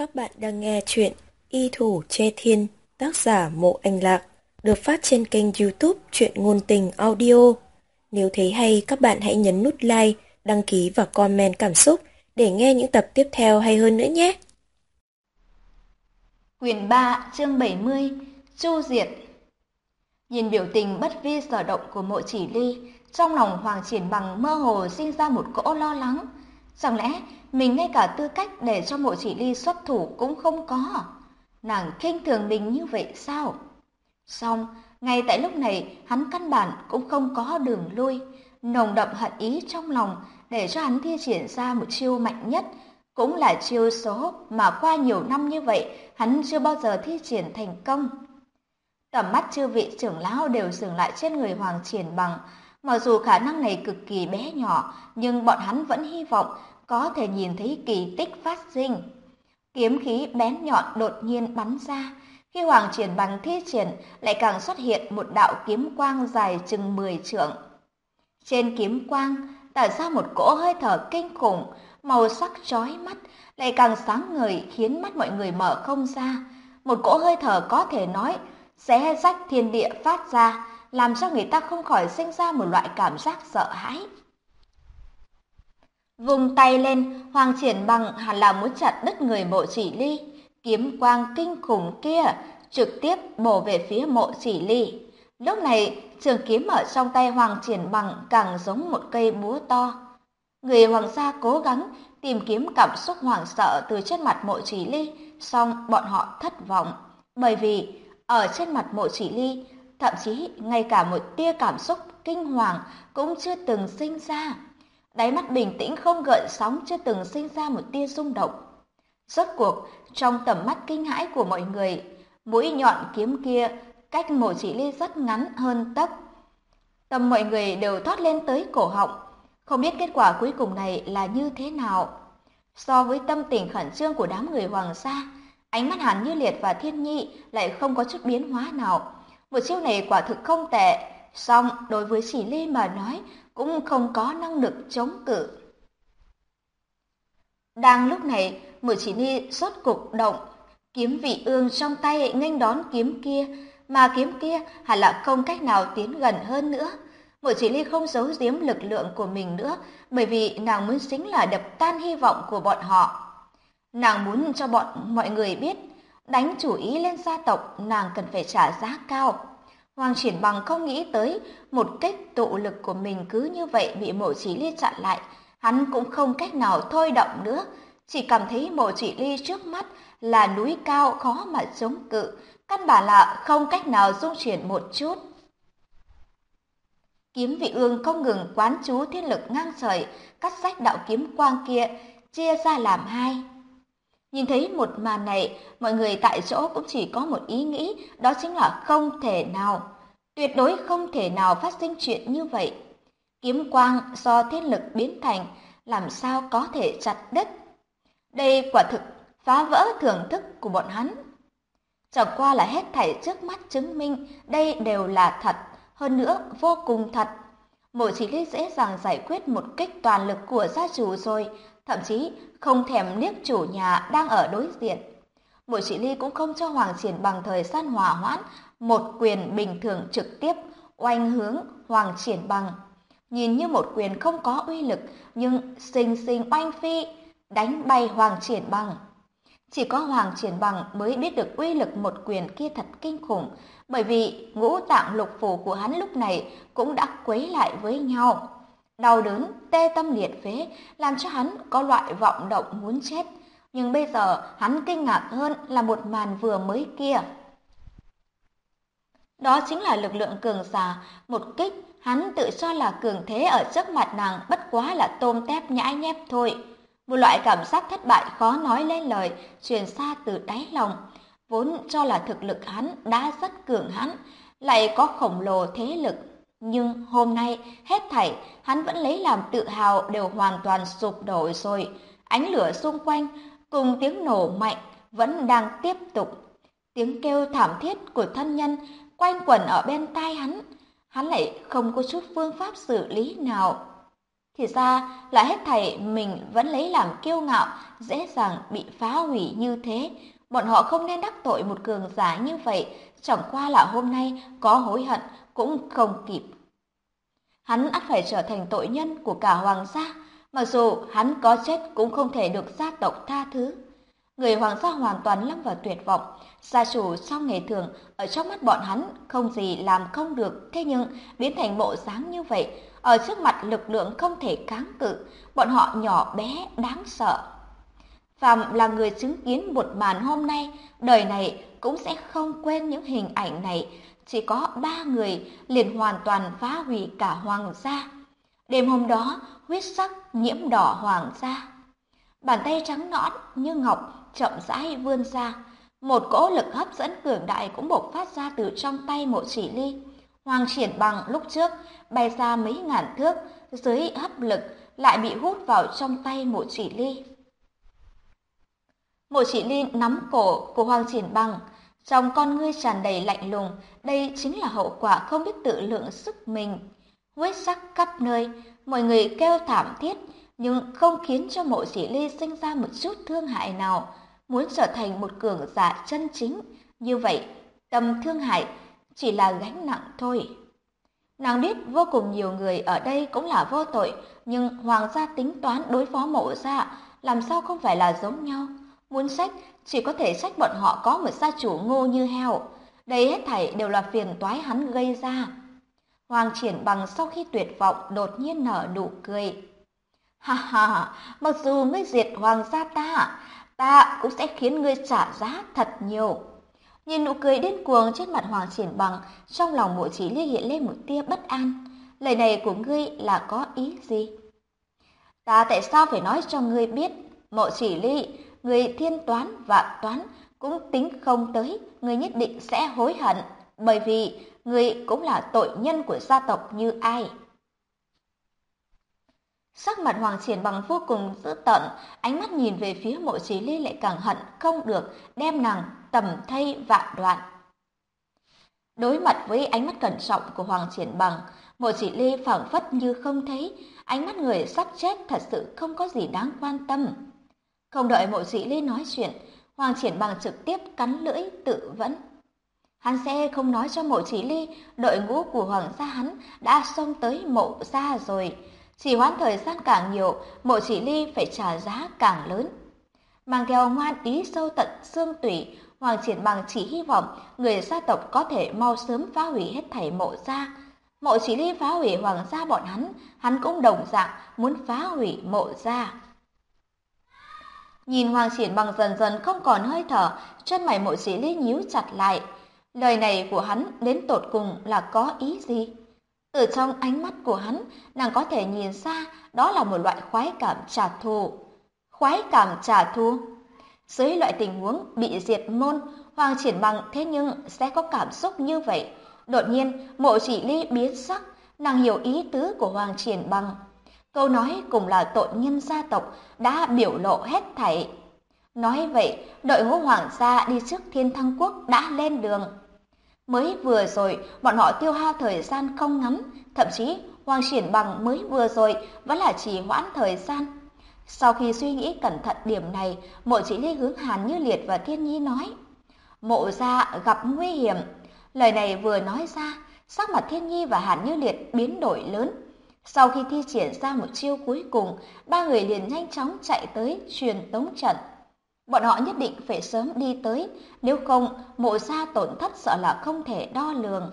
Các bạn đang nghe chuyện Y Thủ Che Thiên, tác giả Mộ Anh Lạc, được phát trên kênh YouTube Truyện Ngôn Tình Audio. Nếu thấy hay, các bạn hãy nhấn nút like, đăng ký và comment cảm xúc để nghe những tập tiếp theo hay hơn nữa nhé. Quyển 3, chương 70, Chu Diệt. Nhìn biểu tình bất vi sở động của Mộ Chỉ Ly, trong lòng Hoàng Triển Bằng mơ hồ sinh ra một cỗ lo lắng. Chẳng lẽ mình ngay cả tư cách để cho Mộ Chỉ Ly xuất thủ cũng không có? Nàng khinh thường mình như vậy sao? Song, ngay tại lúc này, hắn căn bản cũng không có đường lui, nồng đậm hận ý trong lòng để cho hắn thi triển ra một chiêu mạnh nhất, cũng là chiêu số mà qua nhiều năm như vậy hắn chưa bao giờ thi triển thành công. Tầm mắt chư vị trưởng lão đều dừng lại trên người Hoàng Triển Bằng, mặc dù khả năng này cực kỳ bé nhỏ, nhưng bọn hắn vẫn hy vọng có thể nhìn thấy kỳ tích phát sinh. Kiếm khí bén nhọn đột nhiên bắn ra, khi Hoàng Triển Bằng thi triển lại càng xuất hiện một đạo kiếm quang dài chừng 10 trượng. Trên kiếm quang tản ra một cỗ hơi thở kinh khủng, màu sắc chói mắt, lại càng sáng ngời khiến mắt mọi người mở không ra. Một cỗ hơi thở có thể nói xé rách thiên địa phát ra, làm cho người ta không khỏi sinh ra một loại cảm giác sợ hãi. Vung tay lên, Hoàng Triển Bằng hẳn là muốn chặt đứt người Mộ Chỉ Ly. Kiếm quang kinh khủng kia trực tiếp bổ về phía Mộ Chỉ Ly. Lúc này, trường kiếm ở trong tay Hoàng Triển Bằng càng giống một cây búa to. Người Hoàng gia cố gắng tìm kiếm cảm xúc hoảng sợ từ trên mặt Mộ Chỉ Ly, song bọn họ thất vọng, bởi vì ở trên mặt Mộ Chỉ Ly, thậm chí ngay cả một tia cảm xúc kinh hoàng cũng chưa từng sinh ra. Đáy mắt bình tĩnh không gợn sóng, chưa từng sinh ra một tia rung động. Rốt cuộc, trong tầm mắt kinh hãi của mọi người, mũi nhọn kiếm kia cách Mộ Chỉ Ly rất ngắn hơn tấc. Tâm mọi người đều thoát lên tới cổ họng, không biết kết quả cuối cùng này là như thế nào. So với tâm tình khẩn trương của đám người Hoàng gia, ánh mắt Hàn Như Liệt và Thiên Nhi lại không có chút biến hóa nào. Một chiêu này quả thực không tệ, song đối với Chỉ Ly mà nói cũng không có năng lực chống cự. Đang lúc này, Mộ Chỉ Ly rốt cục động, kiếm vị ương trong tay nghênh đón kiếm kia, mà kiếm kia hẳn là không cách nào tiến gần hơn nữa. Mộ Chỉ Ly không giấu giếm lực lượng của mình nữa, bởi vì nàng muốn chính là đập tan hy vọng của bọn họ. Nàng muốn cho mọi người biết, đánh chủ ý lên gia tộc nàng cần phải trả giá cao. Hoàng Triển Bằng không nghĩ tới một kích tụ lực của mình cứ như vậy bị Mộ Chỉ Ly chặn lại, hắn cũng không cách nào thôi động nữa, chỉ cảm thấy Mộ Chỉ Ly trước mắt là núi cao khó mà chống cự, căn bản là không cách nào dung chuyển một chút. Kiếm vị ương không ngừng quán chú thiên lực ngang trời, cắt rách đạo kiếm quang kia, chia ra làm hai. Nhìn thấy một màn này, mọi người tại chỗ cũng chỉ có một ý nghĩ, đó chính là không thể nào, tuyệt đối không thể nào phát sinh chuyện như vậy. Kiếm quang do thiên lực biến thành, làm sao có thể chặt đứt? Đây quả thực phá vỡ thưởng thức của bọn hắn. Chẳng qua là hết thảy trước mắt chứng minh đây đều là thật, hơn nữa vô cùng thật. Mộ Chỉ Ly dễ dàng giải quyết một kích toàn lực của gia chủ rồi, thậm chí không thèm liếc chủ nhà đang ở đối diện. Mộ Chỉ Ly cũng không cho Hoàng Triển Bằng thời gian hòa hoãn, một quyền bình thường trực tiếp oanh hướng Hoàng Triển Bằng. Nhìn như một quyền không có uy lực, nhưng xinh xinh oanh phi, đánh bay Hoàng Triển Bằng. Chỉ có Hoàng Triển Bằng mới biết được uy lực một quyền kia thật kinh khủng, bởi vì ngũ tạng lục phủ của hắn lúc này cũng đã quấy lại với nhau. Đau đớn, tê tâm liệt phế, làm cho hắn có loại vọng động muốn chết. Nhưng bây giờ hắn kinh ngạc hơn là một màn vừa mới kia. Đó chính là lực lượng cường giả, một kích hắn tự cho là cường thế ở trước mặt nàng bất quá là tôm tép nhãi nhép thôi. Một loại cảm giác thất bại khó nói lên lời truyền xa từ đáy lòng. Vốn cho là thực lực hắn đã rất cường hãn, lại có khổng lồ thế lực. Nhưng hôm nay hết thảy hắn vẫn lấy làm tự hào đều hoàn toàn sụp đổ rồi. Ánh lửa xung quanh cùng tiếng nổ mạnh vẫn đang tiếp tục. Tiếng kêu thảm thiết của thân nhân quanh quẩn ở bên tai hắn. Hắn lại không có chút phương pháp xử lý nào. Thì ra là hết thảy mình vẫn lấy làm kiêu ngạo, dễ dàng bị phá hủy như thế. Bọn họ không nên đắc tội một cường giả như vậy, chẳng qua là hôm nay có hối hận cũng không kịp. Hắn ắt phải trở thành tội nhân của cả hoàng gia, mặc dù hắn có chết cũng không thể được gia tộc tha thứ. Người hoàng gia hoàn toàn lâm vào tuyệt vọng, gia chủ sau ngày thường ở trong mắt bọn hắn không gì làm không được, thế nhưng biến thành bộ dáng như vậy, ở trước mặt lực lượng không thể kháng cự, bọn họ nhỏ bé đáng sợ. Phạm là người chứng kiến một màn hôm nay, đời này cũng sẽ không quên những hình ảnh này. Chỉ có 3 người liền hoàn toàn phá hủy cả hoàng gia. Đêm hôm đó, huyết sắc nhiễm đỏ hoàng gia. Bàn tay trắng nõn như ngọc chậm rãi vươn ra. Một cỗ lực hấp dẫn cường đại cũng bộc phát ra từ trong tay Mộ Chỉ Ly. Hoàng Triển Bằng lúc trước bay ra mấy ngàn thước, dưới hấp lực lại bị hút vào trong tay Mộ Chỉ Ly. Mộ Chỉ Ly nắm cổ của Hoàng Triển Bằng, trong con ngươi tràn đầy lạnh lùng, đây chính là hậu quả không biết tự lượng sức mình. Huyết sắc khắp nơi, mọi người kêu thảm thiết, nhưng không khiến cho Mộ Chỉ Ly sinh ra một chút thương hại nào. Muốn trở thành một cường giả chân chính, như vậy tầm thương hại chỉ là gánh nặng thôi. Nàng biết vô cùng nhiều người ở đây cũng là vô tội, nhưng hoàng gia tính toán đối phó Mộ gia làm sao không phải là giống nhau. Muốn trách chỉ có thể trách bọn họ có một gia chủ ngu như heo. Đây hết thảy đều là phiền toái hắn gây ra. Hoàng Triển Bằng sau khi tuyệt vọng đột nhiên nở nụ cười. Ha ha, mặc dù ngươi diệt hoàng gia ta cũng sẽ khiến ngươi trả giá thật nhiều. Nhìn nụ cười điên cuồng trên mặt Hoàng Triển Bằng, trong lòng Mộ Chỉ Ly hiện lên một tia bất an. Lời này của ngươi là có ý gì? Ta tại sao phải nói cho ngươi biết, Mộ Chỉ Ly, người thiên toán vạn toán cũng tính không tới, ngươi nhất định sẽ hối hận, bởi vì ngươi cũng là tội nhân của gia tộc như ai. Sắc mặt Hoàng Triển Bằng vô cùng dữ tợn, ánh mắt nhìn về phía Mộ Chỉ Ly lại càng hận không được đem nàng tầm thay vạn đoạn. Đối mặt với ánh mắt cẩn trọng của Hoàng Triển Bằng, Mộ Chỉ Ly phảng phất như không thấy, ánh mắt người sắp chết thật sự không có gì đáng quan tâm. Không đợi Mộ Chỉ Ly nói chuyện, Hoàng Triển Bằng trực tiếp cắn lưỡi tự vẫn. Hắn sẽ không nói cho Mộ Chỉ Ly đội ngũ của hoàng gia hắn đã xông tới Mộ gia rồi. Chỉ hoãn thời gian càng nhiều, Mộ Chỉ Ly phải trả giá càng lớn. Mang theo ngoan ý sâu tận xương tủy, Hoàng Triển Bằng chỉ hy vọng người gia tộc có thể mau sớm phá hủy hết thảy Mộ gia. Mộ Chỉ Ly phá hủy hoàng gia bọn hắn cũng đồng dạng muốn phá hủy Mộ gia. Nhìn Hoàng Triển Bằng dần dần không còn hơi thở, chân mày Mộ Chỉ Ly nhíu chặt lại. Lời này của hắn đến tột cùng là có ý gì? Từ trong ánh mắt của hắn, nàng có thể nhìn ra đó là một loại khoái cảm trả thù. Khoái cảm trả thù? Dưới loại tình huống bị diệt môn, Hoàng Triển Bằng thế nhưng sẽ có cảm xúc như vậy. Đột nhiên, Mộ Chỉ Ly biến sắc, nàng hiểu ý tứ của Hoàng Triển Bằng. Câu nói cùng là tội nhân gia tộc đã biểu lộ hết thảy. Nói vậy, đội ngũ hoàng gia đi trước Thiên Thăng Quốc đã lên đường. Mới vừa rồi, bọn họ tiêu hao thời gian không ngắn, thậm chí Hoàng Triển Bằng mới vừa rồi vẫn là trì hoãn thời gian. Sau khi suy nghĩ cẩn thận điểm này, Mộ Chỉ Ly hướng Hàn Như Liệt và Thiên Nhi nói: Mộ gia gặp nguy hiểm. Lời này vừa nói ra, sắc mặt Thiên Nhi và Hàn Như Liệt biến đổi lớn. Sau khi thi triển ra một chiêu cuối cùng, ba người liền nhanh chóng chạy tới truyền tống trận. Bọn họ nhất định phải sớm đi tới, nếu không Mộ gia tổn thất sợ là không thể đo lường.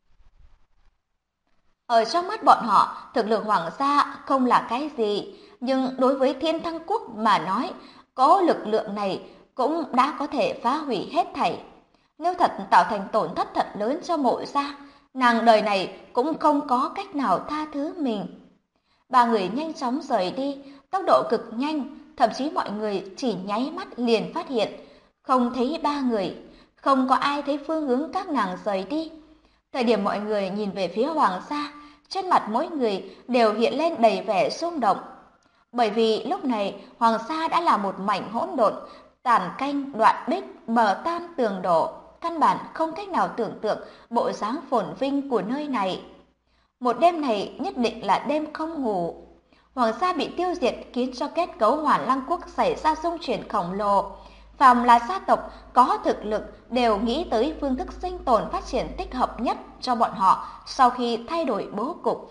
Ở trong mắt bọn họ, thực lực hoàng gia không là cái gì, nhưng đối với Thiên Thăng Quốc mà nói, có lực lượng này cũng đã có thể phá hủy hết thảy. Nếu thật tạo thành tổn thất thật lớn cho Mộ gia, nàng đời này cũng không có cách nào tha thứ mình. Ba người nhanh chóng rời đi, tốc độ cực nhanh, thậm chí mọi người chỉ nháy mắt liền phát hiện, không thấy ba người, không có ai thấy phương hướng các nàng rời đi. Thời điểm mọi người nhìn về phía hoàng gia, trên mặt mỗi người đều hiện lên đầy vẻ rung động. Bởi vì lúc này hoàng gia đã là một mảnh hỗn độn, tàn canh, đoạn bích, bờ tan tường đổ, căn bản không cách nào tưởng tượng bộ dáng phồn vinh của nơi này. Một đêm này nhất định là đêm không ngủ. Hoàng gia bị tiêu diệt khiến cho kết cấu Hoàn Lăng quốc xảy ra xung chuyển khổng lồ. Phàm là gia tộc có thực lực đều nghĩ tới phương thức sinh tồn phát triển thích hợp nhất cho bọn họ sau khi thay đổi bố cục.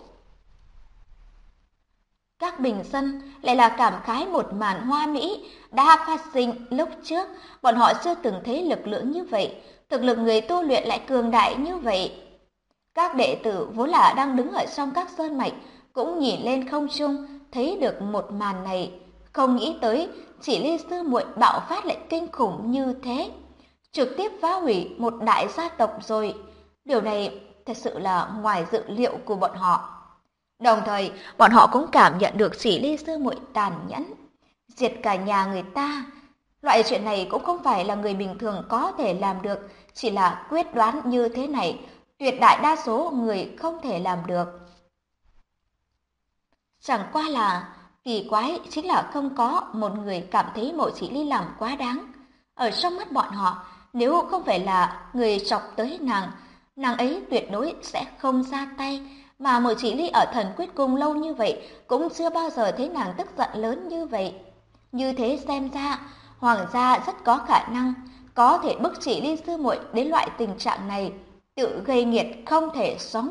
Các bình dân lại là cảm khái một màn hoa mỹ đã phát sinh lúc trước, bọn họ chưa từng thấy lực lượng như vậy, thực lực người tu luyện lại cường đại như vậy. Các đệ tử vốn là đang đứng ở trong các sơn mạch cũng nhìn lên không trung, thấy được một màn này, không nghĩ tới chỉ Ly sư muội bạo phát lại kinh khủng như thế, trực tiếp phá hủy một đại gia tộc rồi. Điều này thật sự là ngoài dự liệu của bọn họ. Đồng thời, bọn họ cũng cảm nhận được chỉ Ly sư muội tàn nhẫn, diệt cả nhà người ta. Loại chuyện này cũng không phải là người bình thường có thể làm được, chỉ là quyết đoán như thế này, tuyệt đại đa số người không thể làm được. Chẳng qua là kỳ quái chính là không có một người cảm thấy Mộ Chỉ Ly làm quá đáng. Ở trong mắt bọn họ, nếu không phải là người chọc tới nàng ấy tuyệt đối sẽ không ra tay. Mà Mộ Chỉ Ly ở Thần Quyết Cung lâu như vậy cũng chưa bao giờ thấy nàng tức giận lớn như vậy. Như thế xem ra, Hoàng gia rất có khả năng có thể bức Chỉ Ly sư muội đến loại tình trạng này, tự gây nghiệt không thể sống.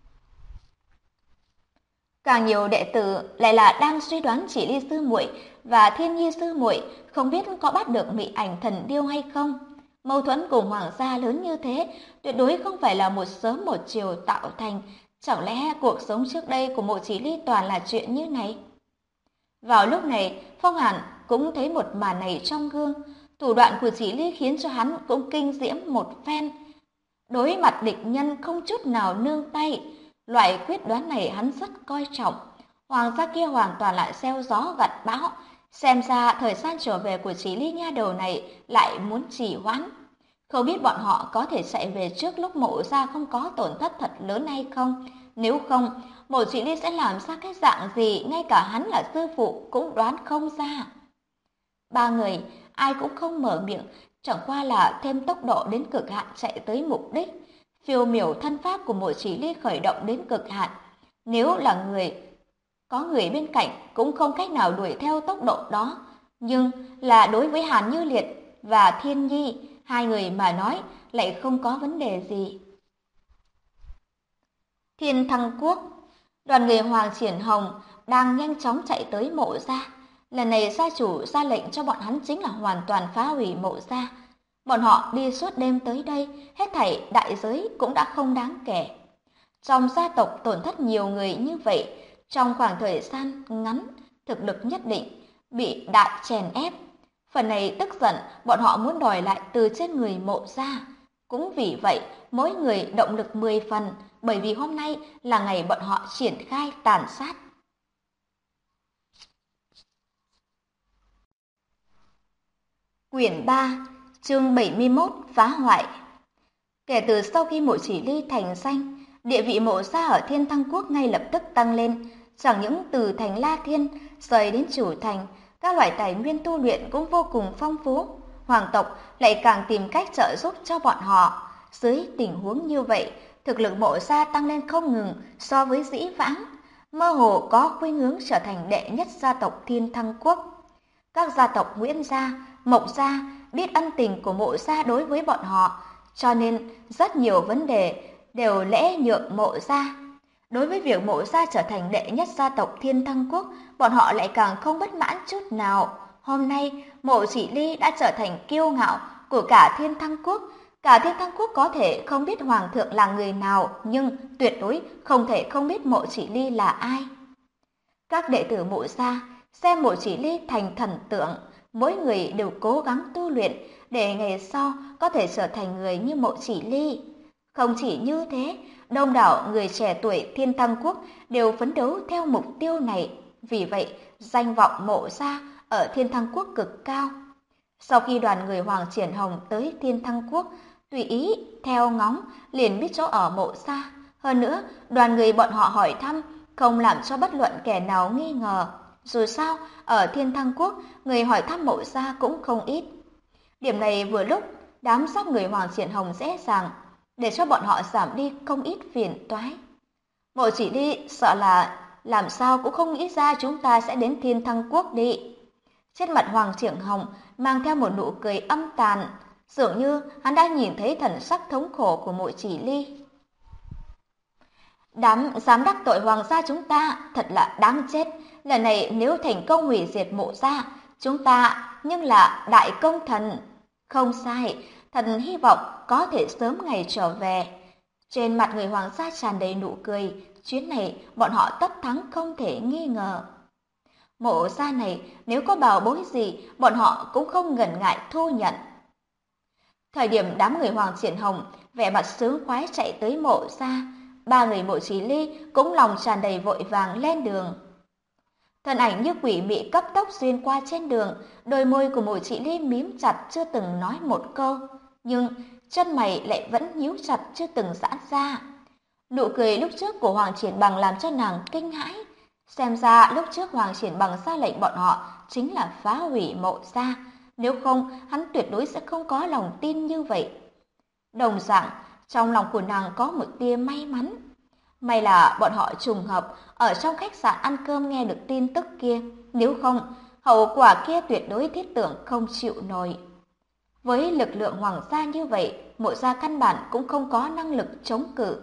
Càng nhiều đệ tử lại là đang suy đoán Chỉ Ly sư muội và Thiên Nhi sư muội không biết có bắt được Mị Ảnh Thần Điêu hay không. Mâu thuẫn cùng Hoàng gia lớn như thế, tuyệt đối không phải là một sớm một chiều tạo thành. Chẳng lẽ cuộc sống trước đây của Mộ Chỉ Ly toàn là chuyện như này? Vào lúc này, Phong Hàn cũng thấy một màn này trong gương. Thủ đoạn của Chỉ Ly khiến cho hắn cũng kinh diễm một phen. Đối mặt địch nhân không chút nào nương tay. Loại quyết đoán này hắn rất coi trọng. Hoàng gia kia hoàn toàn là gieo gió gặt bão. Xem ra thời gian trở về của Chỉ Ly nha đầu này lại muốn trì hoãn. Không biết bọn họ có thể chạy về trước lúc Mộ gia không có tổn thất thật lớn hay không. Nếu không, Mộ Chỉ Ly sẽ làm ra cái dạng gì ngay cả hắn là sư phụ cũng đoán không ra. Ba người, ai cũng không mở miệng, chẳng qua là thêm tốc độ đến cực hạn chạy tới mục đích. Phiêu miểu thân pháp của Mộ Chỉ Ly khởi động đến cực hạn. Nếu là có người bên cạnh cũng không cách nào đuổi theo tốc độ đó. Nhưng là đối với Hàn Như Liệt và Thiên Nhi, hai người mà nói lại không có vấn đề gì. Thiên Thăng Quốc, đoàn người Hoàng Triển Hồng đang nhanh chóng chạy tới Mộ gia. Lần này gia chủ ra lệnh cho bọn hắn chính là hoàn toàn phá hủy Mộ gia. Bọn họ đi suốt đêm tới đây, hết thảy đại giới cũng đã không đáng kể. Trong gia tộc tổn thất nhiều người như vậy, trong khoảng thời gian ngắn, thực lực nhất định bị đại chèn ép. Phần này tức giận, bọn họ muốn đòi lại từ trên người Mộ gia. Cũng vì vậy, mỗi người động lực 10 phần, bởi vì hôm nay là ngày bọn họ triển khai tàn sát. Quyển 3, chương 71, phá hoại. Kể từ sau khi Mộ Chỉ Ly thành danh, địa vị Mộ gia ở Thiên Thăng Quốc ngay lập tức tăng lên, chẳng những từ thành La Thiên rời đến chủ thành, các loại tài nguyên tu luyện cũng vô cùng phong phú. Hoàng tộc lại càng tìm cách trợ giúp cho bọn họ. Dưới tình huống như vậy, thực lực Mộ gia tăng lên không ngừng so với dĩ vãng, mơ hồ có khuynh hướng trở thành đệ nhất gia tộc Thiên Thăng Quốc. Các gia tộc Nguyễn gia, Mộc gia biết ân tình của Mộ gia đối với bọn họ, cho nên rất nhiều vấn đề đều lễ nhượng Mộ gia. Đối với việc Mộ gia trở thành đệ nhất gia tộc Thiên Thăng Quốc, bọn họ lại càng không bất mãn chút nào. Hôm nay, Mộ Chỉ Ly đã trở thành kiêu ngạo của cả Thiên Thăng Quốc. Cả Thiên Thăng Quốc có thể không biết Hoàng thượng là người nào, nhưng tuyệt đối không thể không biết Mộ Chỉ Ly là ai. Các đệ tử Mộ gia xem Mộ Chỉ Ly thành thần tượng, mỗi người đều cố gắng tu luyện để ngày sau có thể trở thành người như Mộ Chỉ Ly. Không chỉ như thế, đông đảo người trẻ tuổi Thiên Thăng Quốc đều phấn đấu theo mục tiêu này. Vì vậy, danh vọng Mộ gia ở Thiên Thăng Quốc cực cao. Sau khi đoàn người Hoàng Triển Hồng tới Thiên Thăng Quốc, tùy ý theo ngóng liền biết chỗ ở Mộ gia. Hơn nữa, đoàn người bọn họ hỏi thăm không làm cho bất luận kẻ nào nghi ngờ. Dù sao, ở Thiên Thăng Quốc, người hỏi thăm Mộ gia cũng không ít. Điểm này vừa lúc đám sắp người Hoàng Triển Hồng dễ dàng, để cho bọn họ giảm đi không ít phiền toái. Mộ Chỉ Ly sợ là làm sao cũng không nghĩ ra chúng ta sẽ đến Thiên Thăng Quốc đi. Trên mặt Hoàng Triển Hồng mang theo một nụ cười âm tàn, dường như hắn đã nhìn thấy thần sắc thống khổ của Mộ Chỉ Ly. Dám đắc tội Hoàng gia chúng ta, thật là đáng chết. Lần này nếu thành công hủy diệt Mộ gia, chúng ta nhưng là đại công thần. Không sai, thần hy vọng có thể sớm ngày trở về. Trên mặt người Hoàng gia tràn đầy nụ cười, chuyến này bọn họ tất thắng không thể nghi ngờ. Mộ gia này nếu có bảo bối gì, bọn họ cũng không ngần ngại thu nhận. Thời điểm đám người Hoàng Triển Hồng vẻ mặt sướng khoái chạy tới Mộ gia, ba người Mộ Chí Ly cũng lòng tràn đầy vội vàng lên đường. Thân ảnh như quỷ mị cấp tốc xuyên qua trên đường, đôi môi của Mộ Chí Ly mím chặt chưa từng nói một câu, nhưng chân mày lại vẫn nhíu chặt chưa từng giãn ra. Nụ cười lúc trước của Hoàng Triển Bằng làm cho nàng kinh hãi. Xem ra lúc trước Hoàng Triển Bằng ra lệnh bọn họ chính là phá hủy Mộ gia, nếu không hắn tuyệt đối sẽ không có lòng tin như vậy. Đồng dạng, trong lòng của nàng có một tia may mắn. May là bọn họ trùng hợp ở trong khách sạn ăn cơm nghe được tin tức kia, nếu không, hậu quả kia tuyệt đối thiết tưởng không chịu nổi. Với lực lượng Hoàng gia như vậy, Mộ gia căn bản cũng không có năng lực chống cự.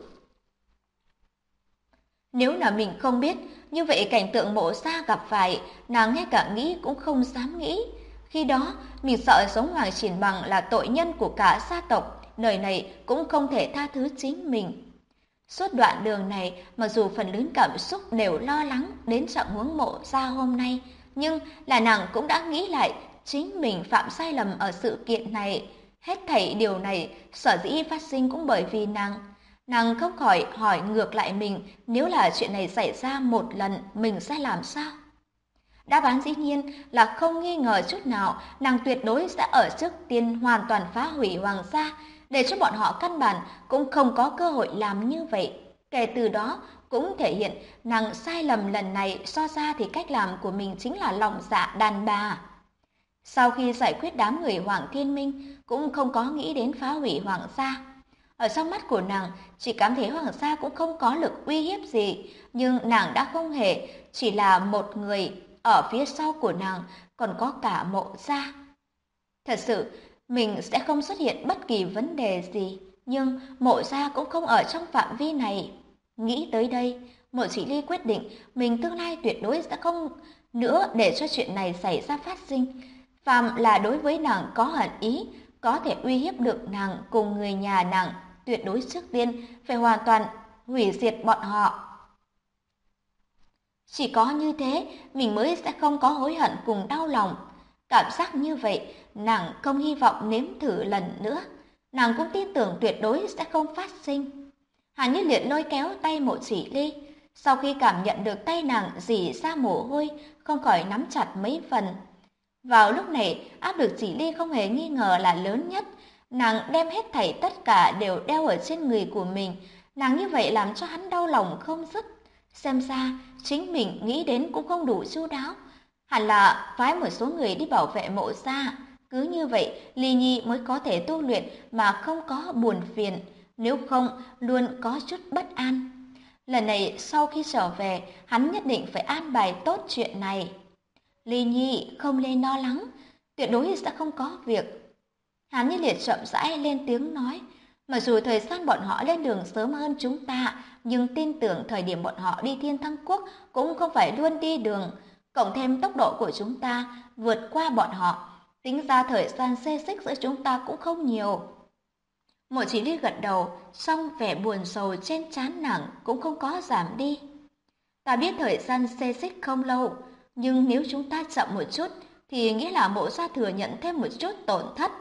Nếu là mình không biết, như vậy cảnh tượng Mộ gia gặp phải, nàng ngay cả nghĩ cũng không dám nghĩ. Khi đó, mình sợ giống Hoàng Triển Bằng là tội nhân của cả gia tộc, đời này cũng không thể tha thứ chính mình. Suốt đoạn đường này, mặc dù phần lớn cảm xúc đều lo lắng đến trạng huống Mộ gia hôm nay, nhưng là nàng cũng đã nghĩ lại chính mình phạm sai lầm ở sự kiện này. Hết thảy điều này sở dĩ phát sinh cũng bởi vì nàng. Nàng không khỏi hỏi ngược lại mình, nếu là chuyện này xảy ra một lần, mình sẽ làm sao? Đáp án dĩ nhiên là không nghi ngờ chút nào, nàng tuyệt đối sẽ ở trước tiên hoàn toàn phá hủy Hoàng gia, để cho bọn họ căn bản cũng không có cơ hội làm như vậy. Kể từ đó cũng thể hiện nàng sai lầm lần này, so ra thì cách làm của mình chính là lòng dạ đàn bà. Sau khi giải quyết đám người Hoàng Thiên Minh, cũng không có nghĩ đến phá hủy Hoàng gia. Ở trong mắt của nàng, chỉ cảm thấy Hoàng gia cũng không có lực uy hiếp gì, nhưng nàng đã không hề chỉ là một người, ở phía sau của nàng còn có cả Mộ gia. Thật sự, mình sẽ không xuất hiện bất kỳ vấn đề gì, nhưng Mộ gia cũng không ở trong phạm vi này. Nghĩ tới đây, Mộ Chỉ Ly quyết định mình tương lai tuyệt đối sẽ không nữa để cho chuyện này xảy ra phát sinh. Phàm là đối với nàng có hận ý, có thể uy hiếp được nàng cùng người nhà nàng, tuyệt đối trước tiên phải hoàn toàn hủy diệt bọn họ. Chỉ có như thế, mình mới sẽ không có hối hận cùng đau lòng. Cảm giác như vậy, nàng không hy vọng nếm thử lần nữa. Nàng cũng tin tưởng tuyệt đối sẽ không phát sinh. Hàn Như Liệt lôi kéo tay Mộ Chỉ Ly. Sau khi cảm nhận được tay nàng rỉ ra mồ hôi, không khỏi nắm chặt mấy phần. Vào lúc này, áp lực Chỉ Ly không hề nghi ngờ là lớn nhất. Nàng đem hết thảy tất cả đều đeo ở trên người của mình. Nàng như vậy làm cho hắn đau lòng không dứt. Xem ra, chính mình nghĩ đến cũng không đủ chu đáo. Hẳn là phái một số người đi bảo vệ Mộ gia. Cứ như vậy, Ly Nhi mới có thể tu luyện mà không có buồn phiền. Nếu không, luôn có chút bất an. Lần này, sau khi trở về, hắn nhất định phải an bài tốt chuyện này. Ly Nhi không nên lo lắng, tuyệt đối sẽ không có việc. Hàn Như Liệt chậm rãi lên tiếng nói. Mặc dù thời gian bọn họ lên đường sớm hơn chúng ta, nhưng tin tưởng thời điểm bọn họ đi Thiên Thăng Quốc cũng không phải luôn đi đường. Cộng thêm tốc độ của chúng ta vượt qua bọn họ, tính ra thời gian xê xích giữa chúng ta cũng không nhiều. Mộ Chỉ Ly gật đầu, song vẻ buồn sầu trên trán nàng cũng không có giảm đi. Ta biết thời gian xê xích không lâu, nhưng nếu chúng ta chậm một chút thì nghĩa là Mộ gia thừa nhận thêm một chút tổn thất.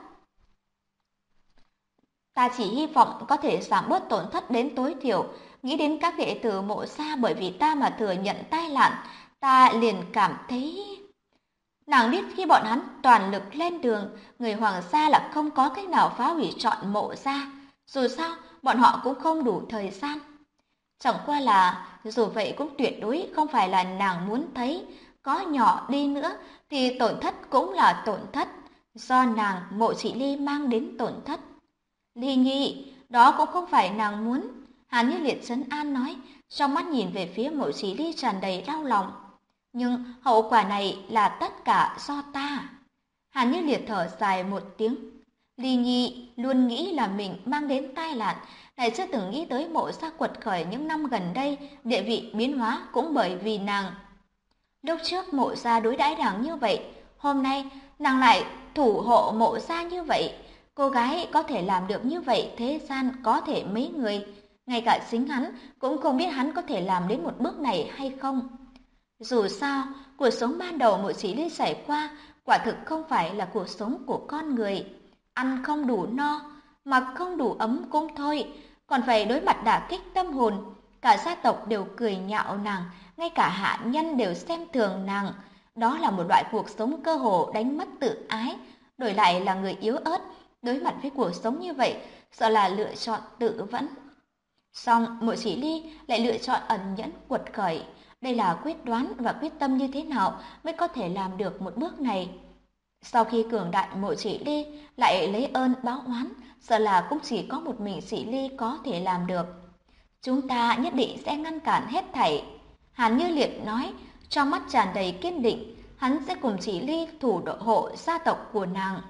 Ta chỉ hy vọng có thể giảm bớt tổn thất đến tối thiểu. Nghĩ đến các đệ tử Mộ gia bởi vì ta mà thừa nhận tai nạn, ta liền cảm thấy... Nàng biết khi bọn hắn toàn lực lên đường, người Hoàng gia là không có cách nào phá hủy trọn Mộ gia. Dù sao, bọn họ cũng không đủ thời gian. Chẳng qua là, dù vậy cũng tuyệt đối không phải là nàng muốn thấy. Có nhỏ đi nữa thì tổn thất cũng là tổn thất, do nàng Mộ Chỉ Ly mang đến tổn thất. Ly Nhi, đó cũng không phải nàng muốn. Hàn Như Liệt trấn an nói, trong mắt nhìn về phía Mộ Chỉ Ly tràn đầy đau lòng. Nhưng hậu quả này là tất cả do ta. Hàn Như Liệt thở dài một tiếng. Ly Nhi luôn nghĩ là mình mang đến tai nạn, lại chưa từng nghĩ tới Mộ gia quật khởi những năm gần đây, địa vị biến hóa cũng bởi vì nàng. Lúc trước Mộ gia đối đãi nàng như vậy, hôm nay nàng lại thủ hộ Mộ gia như vậy. Cô gái có thể làm được như vậy, thế gian có thể mấy người. Ngay cả chính hắn cũng không biết hắn có thể làm đến một bước này hay không. Dù sao, cuộc sống ban đầu Mộ Chỉ Ly trải qua quả thực không phải là cuộc sống của con người. Ăn không đủ no, mặc không đủ ấm cũng thôi, còn phải đối mặt đả kích tâm hồn. Cả gia tộc đều cười nhạo nàng, ngay cả hạ nhân đều xem thường nàng. Đó là một loại cuộc sống cơ hồ đánh mất tự ái, đổi lại là người yếu ớt, đối mặt với cuộc sống như vậy, sợ là lựa chọn tự vẫn. Song Mộ Chỉ Ly lại lựa chọn ẩn nhẫn quật khởi. Đây là quyết đoán và quyết tâm như thế nào mới có thể làm được một bước này. Sau khi cường đại Mộ Chỉ Ly lại lấy ơn báo oán, sợ là cũng chỉ có một mình Chỉ Ly có thể làm được. Chúng ta nhất định sẽ ngăn cản hết thảy. Hàn Như Liệt nói, trong mắt tràn đầy kiên định, hắn sẽ cùng Chỉ Ly thủ hộ gia tộc của nàng.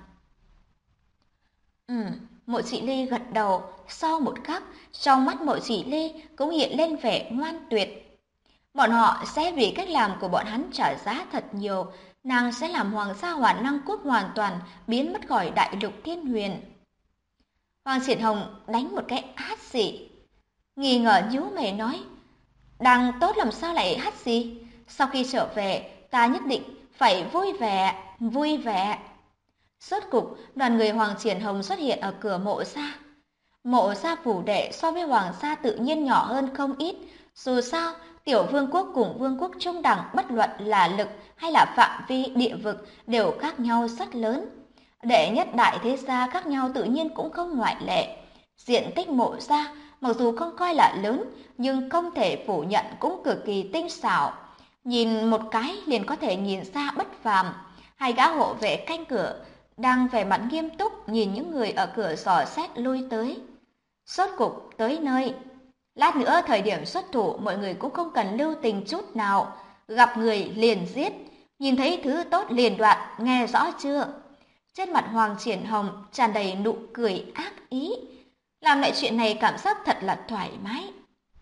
Mộ Chỉ Ly gật đầu, sau một khắc, trong mắt Mộ Chỉ Ly cũng hiện lên vẻ ngoan tuyệt. Bọn họ sẽ vì cách làm của bọn hắn trả giá thật nhiều, nàng sẽ làm Hoàng gia Hoàn Lăng Quốc hoàn toàn biến mất khỏi đại lục Thiên Huyền. Hoàng Triển Hồng đánh một cái hắt xì, nghi ngờ nhíu mày nói, đang tốt làm sao lại hắt xì? Sau khi trở về, ta nhất định phải vui vẻ. Rốt cục, đoàn người Hoàng Triển Hồng xuất hiện ở cửa Mộ gia. Mộ gia phủ đệ so với Hoàng gia tự nhiên nhỏ hơn không ít, dù sao, tiểu vương quốc cùng vương quốc trung đẳng bất luận là lực hay là phạm vi địa vực đều khác nhau rất lớn. Đệ nhất đại thế gia khác nhau tự nhiên cũng không ngoại lệ. Diện tích Mộ gia mặc dù không coi là lớn, nhưng không thể phủ nhận cũng cực kỳ tinh xảo. Nhìn một cái liền có thể nhìn ra bất phàm. Hai gã hộ vệ canh cửa đang vẻ mặt nghiêm túc nhìn những người ở cửa dò xét lui tới. Rốt cục tới nơi. Lát nữa thời điểm xuất thủ mọi người cũng không cần lưu tình chút nào. Gặp người liền giết, nhìn thấy thứ tốt liền đoạt, nghe rõ chưa? Trên mặt Hoàng Triển Hồng tràn đầy nụ cười ác ý. Làm lại chuyện này cảm giác thật là thoải mái.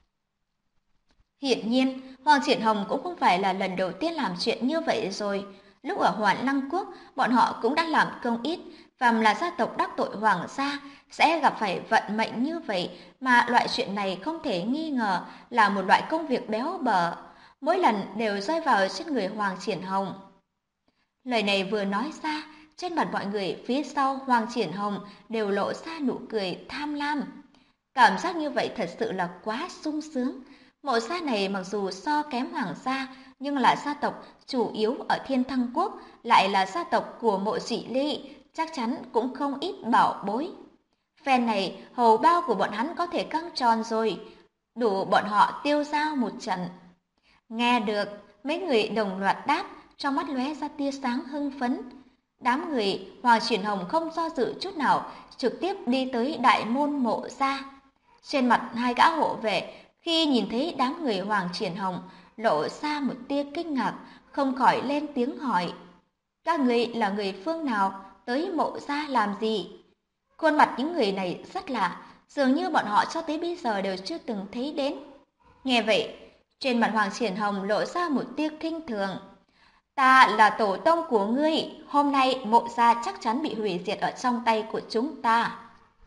Hiển nhiên, Hoàng Triển Hồng cũng không phải là lần đầu tiên làm chuyện như vậy rồi. Lúc ở Hoàn Lăng Quốc, bọn họ cũng đã làm không ít, phàm là gia tộc đắc tội hoàng gia sẽ gặp phải vận mệnh như vậy, mà loại chuyện này không thể nghi ngờ là một loại công việc béo bở, mỗi lần đều rơi vào trên người Hoàng Triển Hồng. Lời này vừa nói ra, trên mặt mọi người phía sau Hoàng Triển Hồng đều lộ ra nụ cười tham lam. Cảm giác như vậy thật sự là quá sung sướng. Mộ gia này mặc dù so kém hoàng gia, nhưng là gia tộc chủ yếu ở Thiên Thăng Quốc, lại là gia tộc của Mộ Chỉ Ly, chắc chắn cũng không ít bảo bối. Phen này, hầu bao của bọn hắn có thể căng tròn rồi, đủ bọn họ tiêu dao một trận. Nghe được, mấy người đồng loạt đáp, trong mắt lóe ra tia sáng hưng phấn. Đám người Hoàng Triển Hồng không do dự chút nào, trực tiếp đi tới đại môn Mộ gia. Trên mặt hai gã hộ vệ, khi nhìn thấy đám người Hoàng Triển Hồng, lộ ra một tia kinh ngạc, không khỏi lên tiếng hỏi. Các người là người phương nào, tới Mộ gia làm gì? Khuôn mặt những người này rất lạ, dường như bọn họ cho tới bây giờ đều chưa từng thấy đến. Nghe vậy, trên mặt Hoàng Triển Hồng lộ ra một tia kinh thường. Ta là tổ tông của ngươi, hôm nay Mộ gia chắc chắn bị hủy diệt ở trong tay của chúng ta.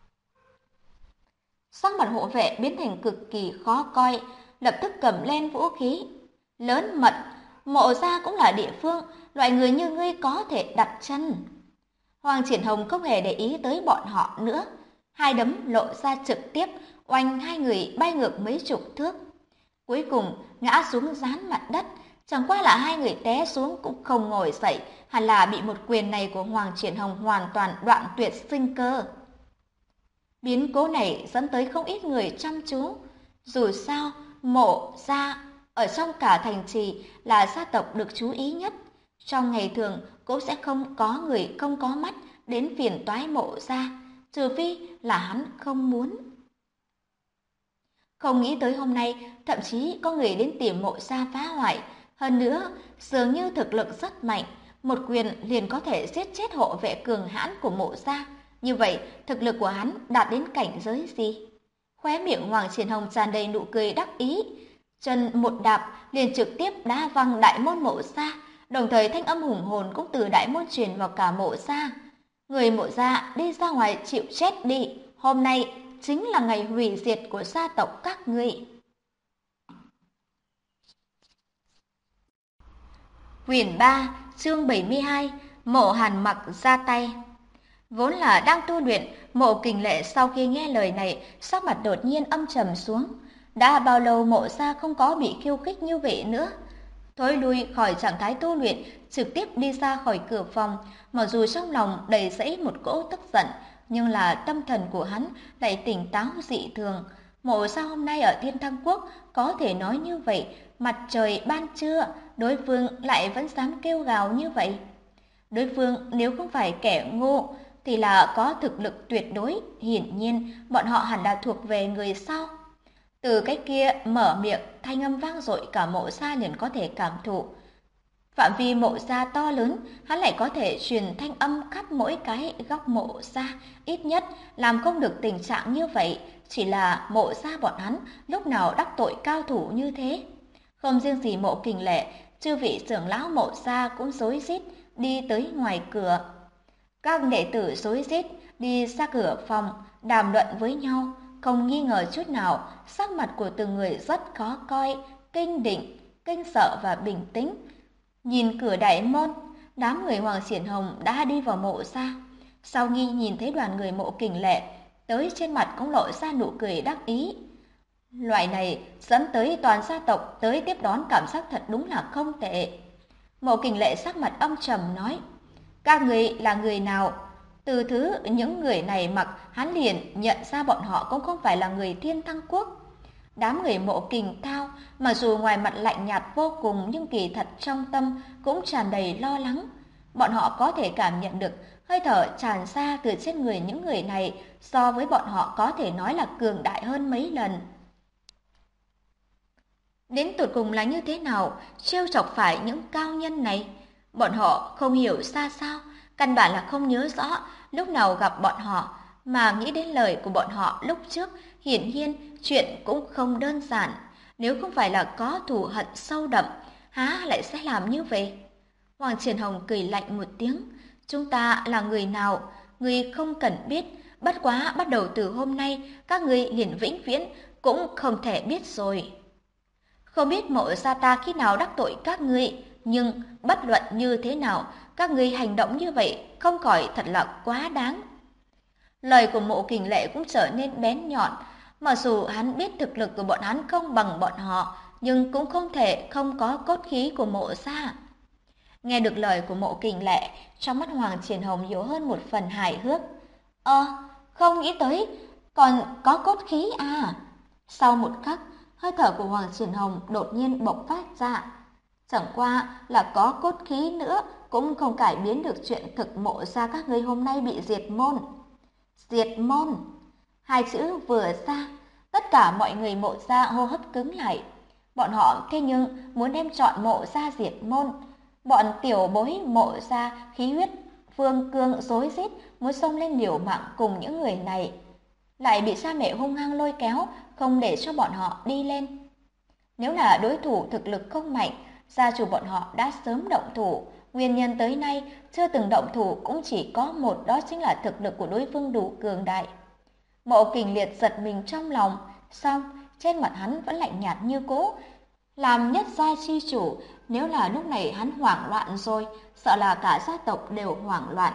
Sắc mặt hộ vệ biến thành cực kỳ khó coi, lập tức cầm lên vũ khí. Lớn mật, Mộ gia cũng là địa phương, loại người như ngươi có thể đặt chân. Hoàng Triển Hồng không hề để ý tới bọn họ nữa, hai đấm lộ ra trực tiếp, oanh hai người bay ngược mấy chục thước. Cuối cùng ngã xuống dán mặt đất, chẳng qua là hai người té xuống cũng không ngồi dậy, hẳn là bị một quyền này của Hoàng Triển Hồng hoàn toàn đoạn tuyệt sinh cơ. Biến cố này dẫn tới không ít người chăm chú. Dù sao, Mộ gia ở trong cả thành trì là gia tộc được chú ý nhất. Trong ngày thường cũng sẽ không có người không có mắt đến phiền toái Mộ gia, trừ phi là hắn không muốn. Không nghĩ tới hôm nay, thậm chí có người đến tìm Mộ Gia phá hoại. Hơn nữa, dường như thực lực rất mạnh, một quyền liền có thể giết chết hộ vệ cường hãn của Mộ Gia. Như vậy, thực lực của hắn đạt đến cảnh giới gì? Khóe miệng Hoàng Triển Hồng tràn đầy nụ cười đắc ý, chân một đạp liền trực tiếp đá văng đại môn Mộ Gia, đồng thời thanh âm hùng hồn cũng từ đại môn truyền vào cả Mộ Gia. Người Mộ Gia đi ra ngoài chịu chết đi, hôm nay chính là ngày hủy diệt của gia tộc các ngươi. Quyển 3, chương 72, Mộ Hàn Mặc ra tay. Vốn là đang tu luyện, Mộ Kình Lệ sau khi nghe lời này, sắc mặt đột nhiên âm trầm xuống. Đã bao lâu Mộ Gia không có bị khiêu khích như vậy nữa? Thối lui khỏi trạng thái tu luyện, trực tiếp đi ra khỏi cửa phòng, mặc dù trong lòng đầy dẫy một cỗ tức giận, nhưng là tâm thần của hắn lại tỉnh táo dị thường. Mộ Gia hôm nay ở Thiên Thăng Quốc có thể nói như vậy, mặt trời ban trưa, đối phương lại vẫn dám kêu gào như vậy. Đối phương nếu không phải kẻ ngu thì là có thực lực tuyệt đối, hiển nhiên bọn họ hẳn là thuộc về người sau. Từ cái kia mở miệng, thanh âm vang dội cả Mộ Gia liền có thể cảm thụ. Phạm vi Mộ Gia to lớn, hắn lại có thể truyền thanh âm khắp mỗi cái góc Mộ Gia, ít nhất làm không được tình trạng như vậy, chỉ là Mộ Gia bọn hắn lúc nào đắc tội cao thủ như thế. Không riêng gì Mộ Kình Lệ, chư vị trưởng lão Mộ Gia cũng rối rít đi tới ngoài cửa. Các đệ tử rối rít đi ra cửa phòng, đàm luận với nhau, không nghi ngờ chút nào, sắc mặt của từng người rất khó coi, kinh định, kinh sợ và bình tĩnh. Nhìn cửa đại môn, đám người Hoàng Xiển Hồng đã đi vào Mộ Gia. Sau khi nhìn thấy đoàn người Mộ Kình Lệ, tới trên mặt cũng lộ ra nụ cười đắc ý. Loại này dẫn tới toàn gia tộc tới tiếp đón cảm giác thật đúng là không tệ. Mộ Kình Lệ sắc mặt âm trầm nói, các người là người nào? Từ thứ những người này mặc, hắn liền nhận ra bọn họ cũng không phải là người Thiên Thăng Quốc. Đám người Mộ Kình Thao, mặc dù ngoài mặt lạnh nhạt vô cùng nhưng kỳ thật trong tâm cũng tràn đầy lo lắng. Bọn họ có thể cảm nhận được hơi thở tràn ra từ trên người những người này, so với bọn họ có thể nói là cường đại hơn mấy lần. Đến tụt cùng là như thế nào, trêu chọc phải những cao nhân này? Bọn họ không hiểu ra sao, căn bản là không nhớ rõ lúc nào gặp bọn họ, mà nghĩ đến lời của bọn họ lúc trước, hiển nhiên chuyện cũng không đơn giản. Nếu không phải là có thù hận sâu đậm, há lại sẽ làm như vậy? Hoàng Triển Hồng cười lạnh một tiếng, chúng ta là người nào, ngươi không cần biết, bất quá bắt đầu từ hôm nay, các ngươi liền vĩnh viễn cũng không thể biết rồi. Không biết Mộ Gia ta khi nào đắc tội các ngươi, nhưng bất luận như thế nào, các ngươi hành động như vậy không khỏi thật là quá đáng. Lời của Mộ Kình Lệ cũng trở nên bén nhọn, mặc dù hắn biết thực lực của bọn hắn không bằng bọn họ, nhưng cũng không thể không có cốt khí của Mộ Gia. Nghe được lời của Mộ Kình Lệ, trong mắt Hoàng Triển Hồng nhiều hơn một phần hài hước. Không nghĩ tới, còn có cốt khí à? Sau một khắc, hơi thở của Hoàng Triển Hồng đột nhiên bộc phát ra. Chẳng qua là có cốt khí nữa, cũng không cải biến được chuyện thực Mộ Gia các ngươi hôm nay bị diệt môn. Diệt môn! Hai chữ vừa ra, tất cả mọi người Mộ Gia hô hấp cứng lại. Bọn họ thế nhưng muốn đem trọn Mộ Gia diệt môn. Bọn tiểu bối Mộ Gia khí huyết vương cương rối rít muốn xông lên liều mạng cùng những người này, lại bị cha mẹ hung hăng lôi kéo, không để cho bọn họ đi lên. Nếu là đối thủ thực lực không mạnh, gia chủ bọn họ đã sớm động thủ. Nguyên nhân tới nay chưa từng động thủ cũng chỉ có một, đó chính là thực lực của đối phương đủ cường đại. Mộ Kình Liệt giật mình trong lòng, xong trên mặt hắn vẫn lạnh nhạt như cũ. Làm nhất gia chi chủ, nếu là lúc này hắn hoảng loạn rồi, sợ là cả gia tộc đều hoảng loạn.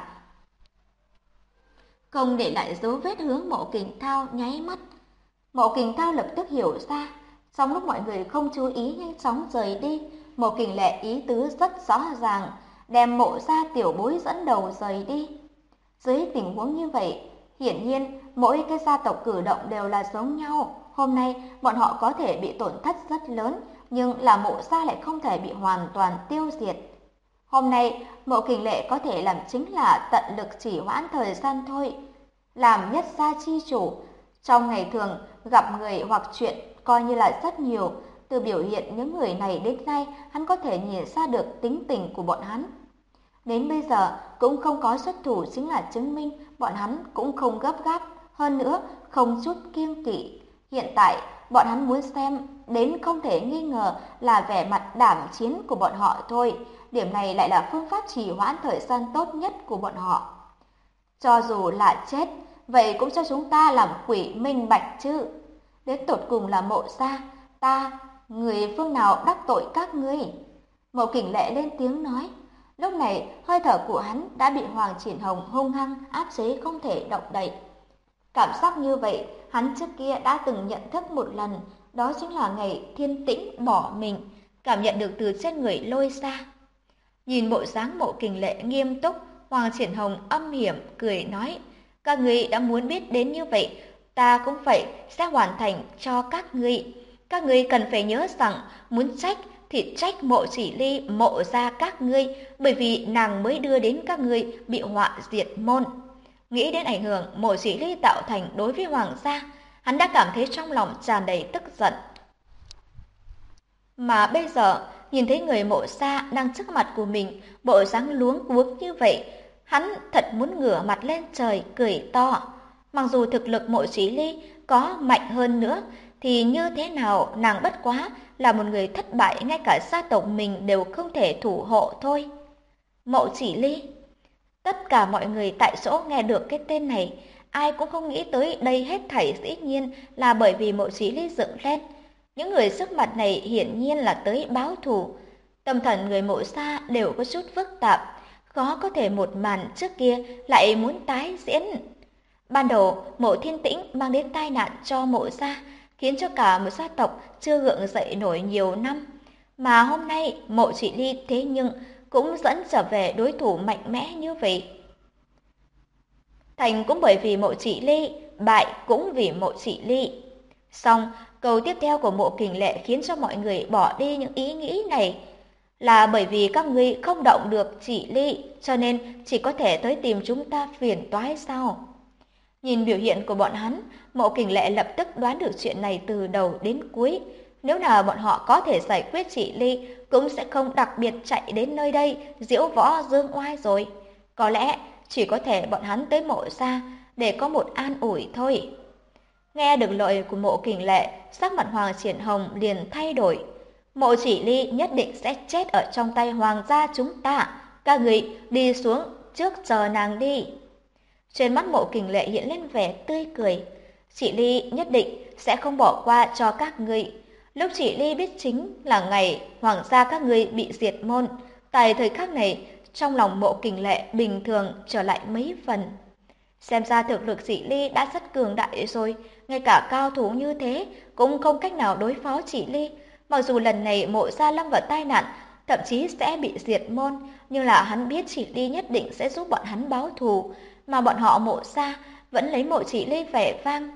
Không để lại dấu vết hướng Mộ Kình Thao nháy mắt. Mộ Kình Thao lập tức hiểu ra, trong lúc mọi người không chú ý nhanh chóng rời đi, Mộ Kình Lệ ý tứ rất rõ ràng, đem Mộ Gia tiểu bối dẫn đầu rời đi. Dưới tình huống như vậy, hiển nhiên mỗi cái gia tộc cử động đều là giống nhau. Hôm nay bọn họ có thể bị tổn thất rất lớn, nhưng là Mộ Gia lại không thể bị hoàn toàn tiêu diệt. Hôm nay Mộ Kình Lệ có thể làm chính là tận lực chỉ hoãn thời gian thôi. Làm nhất gia chi chủ, trong ngày thường gặp người hoặc chuyện coi như là rất nhiều. Từ biểu hiện những người này đến nay, hắn có thể nhìn ra được tính tình của bọn hắn. Đến bây giờ cũng không có xuất thủ chính là chứng minh bọn hắn cũng không gấp gáp, hơn nữa không chút kiêng kỵ. Hiện tại bọn hắn muốn xem đến không thể nghi ngờ là vẻ mặt đảm chiến của bọn họ thôi. Điểm này lại là phương pháp trì hoãn thời gian tốt nhất của bọn họ. Cho dù là chết, vậy cũng cho chúng ta làm quỷ minh bạch chứ. Đến tột cùng là Mộ gia, ta, người phương nào đắc tội các ngươi? Mộ Kình Lệ lên tiếng nói. Lúc này, hơi thở của hắn đã bị Hoàng Triển Hồng hung hăng áp chế không thể động đậy. Cảm giác như vậy, hắn trước kia đã từng nhận thức một lần, đó chính là ngày Thiên Tĩnh bỏ mình, cảm nhận được từ trên người Lôi Gia. Nhìn bộ dáng Mộ Kình Lệ nghiêm túc, Hoàng Triển Hồng âm hiểm cười nói: "Các ngươi đã muốn biết đến như vậy, ta cũng vậy sẽ hoàn thành cho các ngươi. Các ngươi cần phải nhớ rằng muốn trách thì trách Mộ Chỉ Ly, Mộ gia các ngươi, bởi vì nàng mới đưa đến các ngươi bị họa diệt môn." Nghĩ đến ảnh hưởng Mộ Chỉ Ly tạo thành đối với Hoàng gia, hắn đã cảm thấy trong lòng tràn đầy tức giận. Mà bây giờ, nhìn thấy người Mộ gia đang trước mặt của mình, bộ dáng luống cuống như vậy, hắn thật muốn ngửa mặt lên trời cười to. Mặc dù thực lực Mộ Chỉ Ly có mạnh hơn nữa, thì như thế nào nàng bất quá là một người thất bại, ngay cả gia tộc mình đều không thể thủ hộ thôi. Mộ Chỉ Ly. Tất cả mọi người tại chỗ nghe được cái tên này, ai cũng không nghĩ tới đây hết thảy dĩ nhiên là bởi vì Mộ Chỉ Ly dựng lên. Những người trước mặt này hiển nhiên là tới báo thù. Tâm thần người Mộ gia đều có chút phức tạp, khó có thể một màn trước kia lại muốn tái diễn. Ban đầu, Mộ Thiên Tĩnh mang đến tai nạn cho Mộ gia, khiến cho cả một gia tộc chưa gượng dậy nổi nhiều năm. Mà hôm nay, Mộ Chỉ Ly thế nhưng cũng dẫn trở về đối thủ mạnh mẽ như vậy. Thành cũng bởi vì Mộ Chỉ Ly, bại cũng vì Mộ Chỉ Ly. Xong, câu tiếp theo của Mộ Kình Lệ khiến cho mọi người bỏ đi những ý nghĩ này. Là bởi vì các ngươi không động được Chỉ Ly, cho nên chỉ có thể tới tìm chúng ta phiền toái sao? Nhìn biểu hiện của bọn hắn, Mộ Kình Lệ lập tức đoán được chuyện này từ đầu đến cuối. Nếu nào bọn họ có thể giải quyết Chỉ Ly, cũng sẽ không đặc biệt chạy đến nơi đây diễu võ dương oai rồi. Có lẽ chỉ có thể bọn hắn tới Mộ gia để có một an ủi thôi. Nghe được lời của Mộ Kình Lệ, sắc mặt Hoàng Triển Hồng liền thay đổi. Mộ Chỉ Ly nhất định sẽ chết ở trong tay Hoàng gia chúng ta. Các người đi xuống trước chờ nàng đi. Trên mắt Mộ Kình Lệ hiện lên vẻ tươi cười. Chỉ Ly nhất định sẽ không bỏ qua cho các ngươi. Lúc Chỉ Ly biết chính là ngày Hoàng gia các ngươi bị diệt môn, tại thời khắc này, trong lòng Mộ Kình Lệ bình thường trở lại mấy phần. Xem ra thực lực Chỉ Ly đã rất cường đại rồi, ngay cả cao thủ như thế cũng không cách nào đối phó Chỉ Ly. Mặc dù lần này Mộ gia lâm vào tai nạn, thậm chí sẽ bị diệt môn, nhưng là hắn biết Chỉ Ly nhất định sẽ giúp bọn hắn báo thù, mà bọn họ Mộ gia vẫn lấy Mộ Chỉ Ly vẻ vang.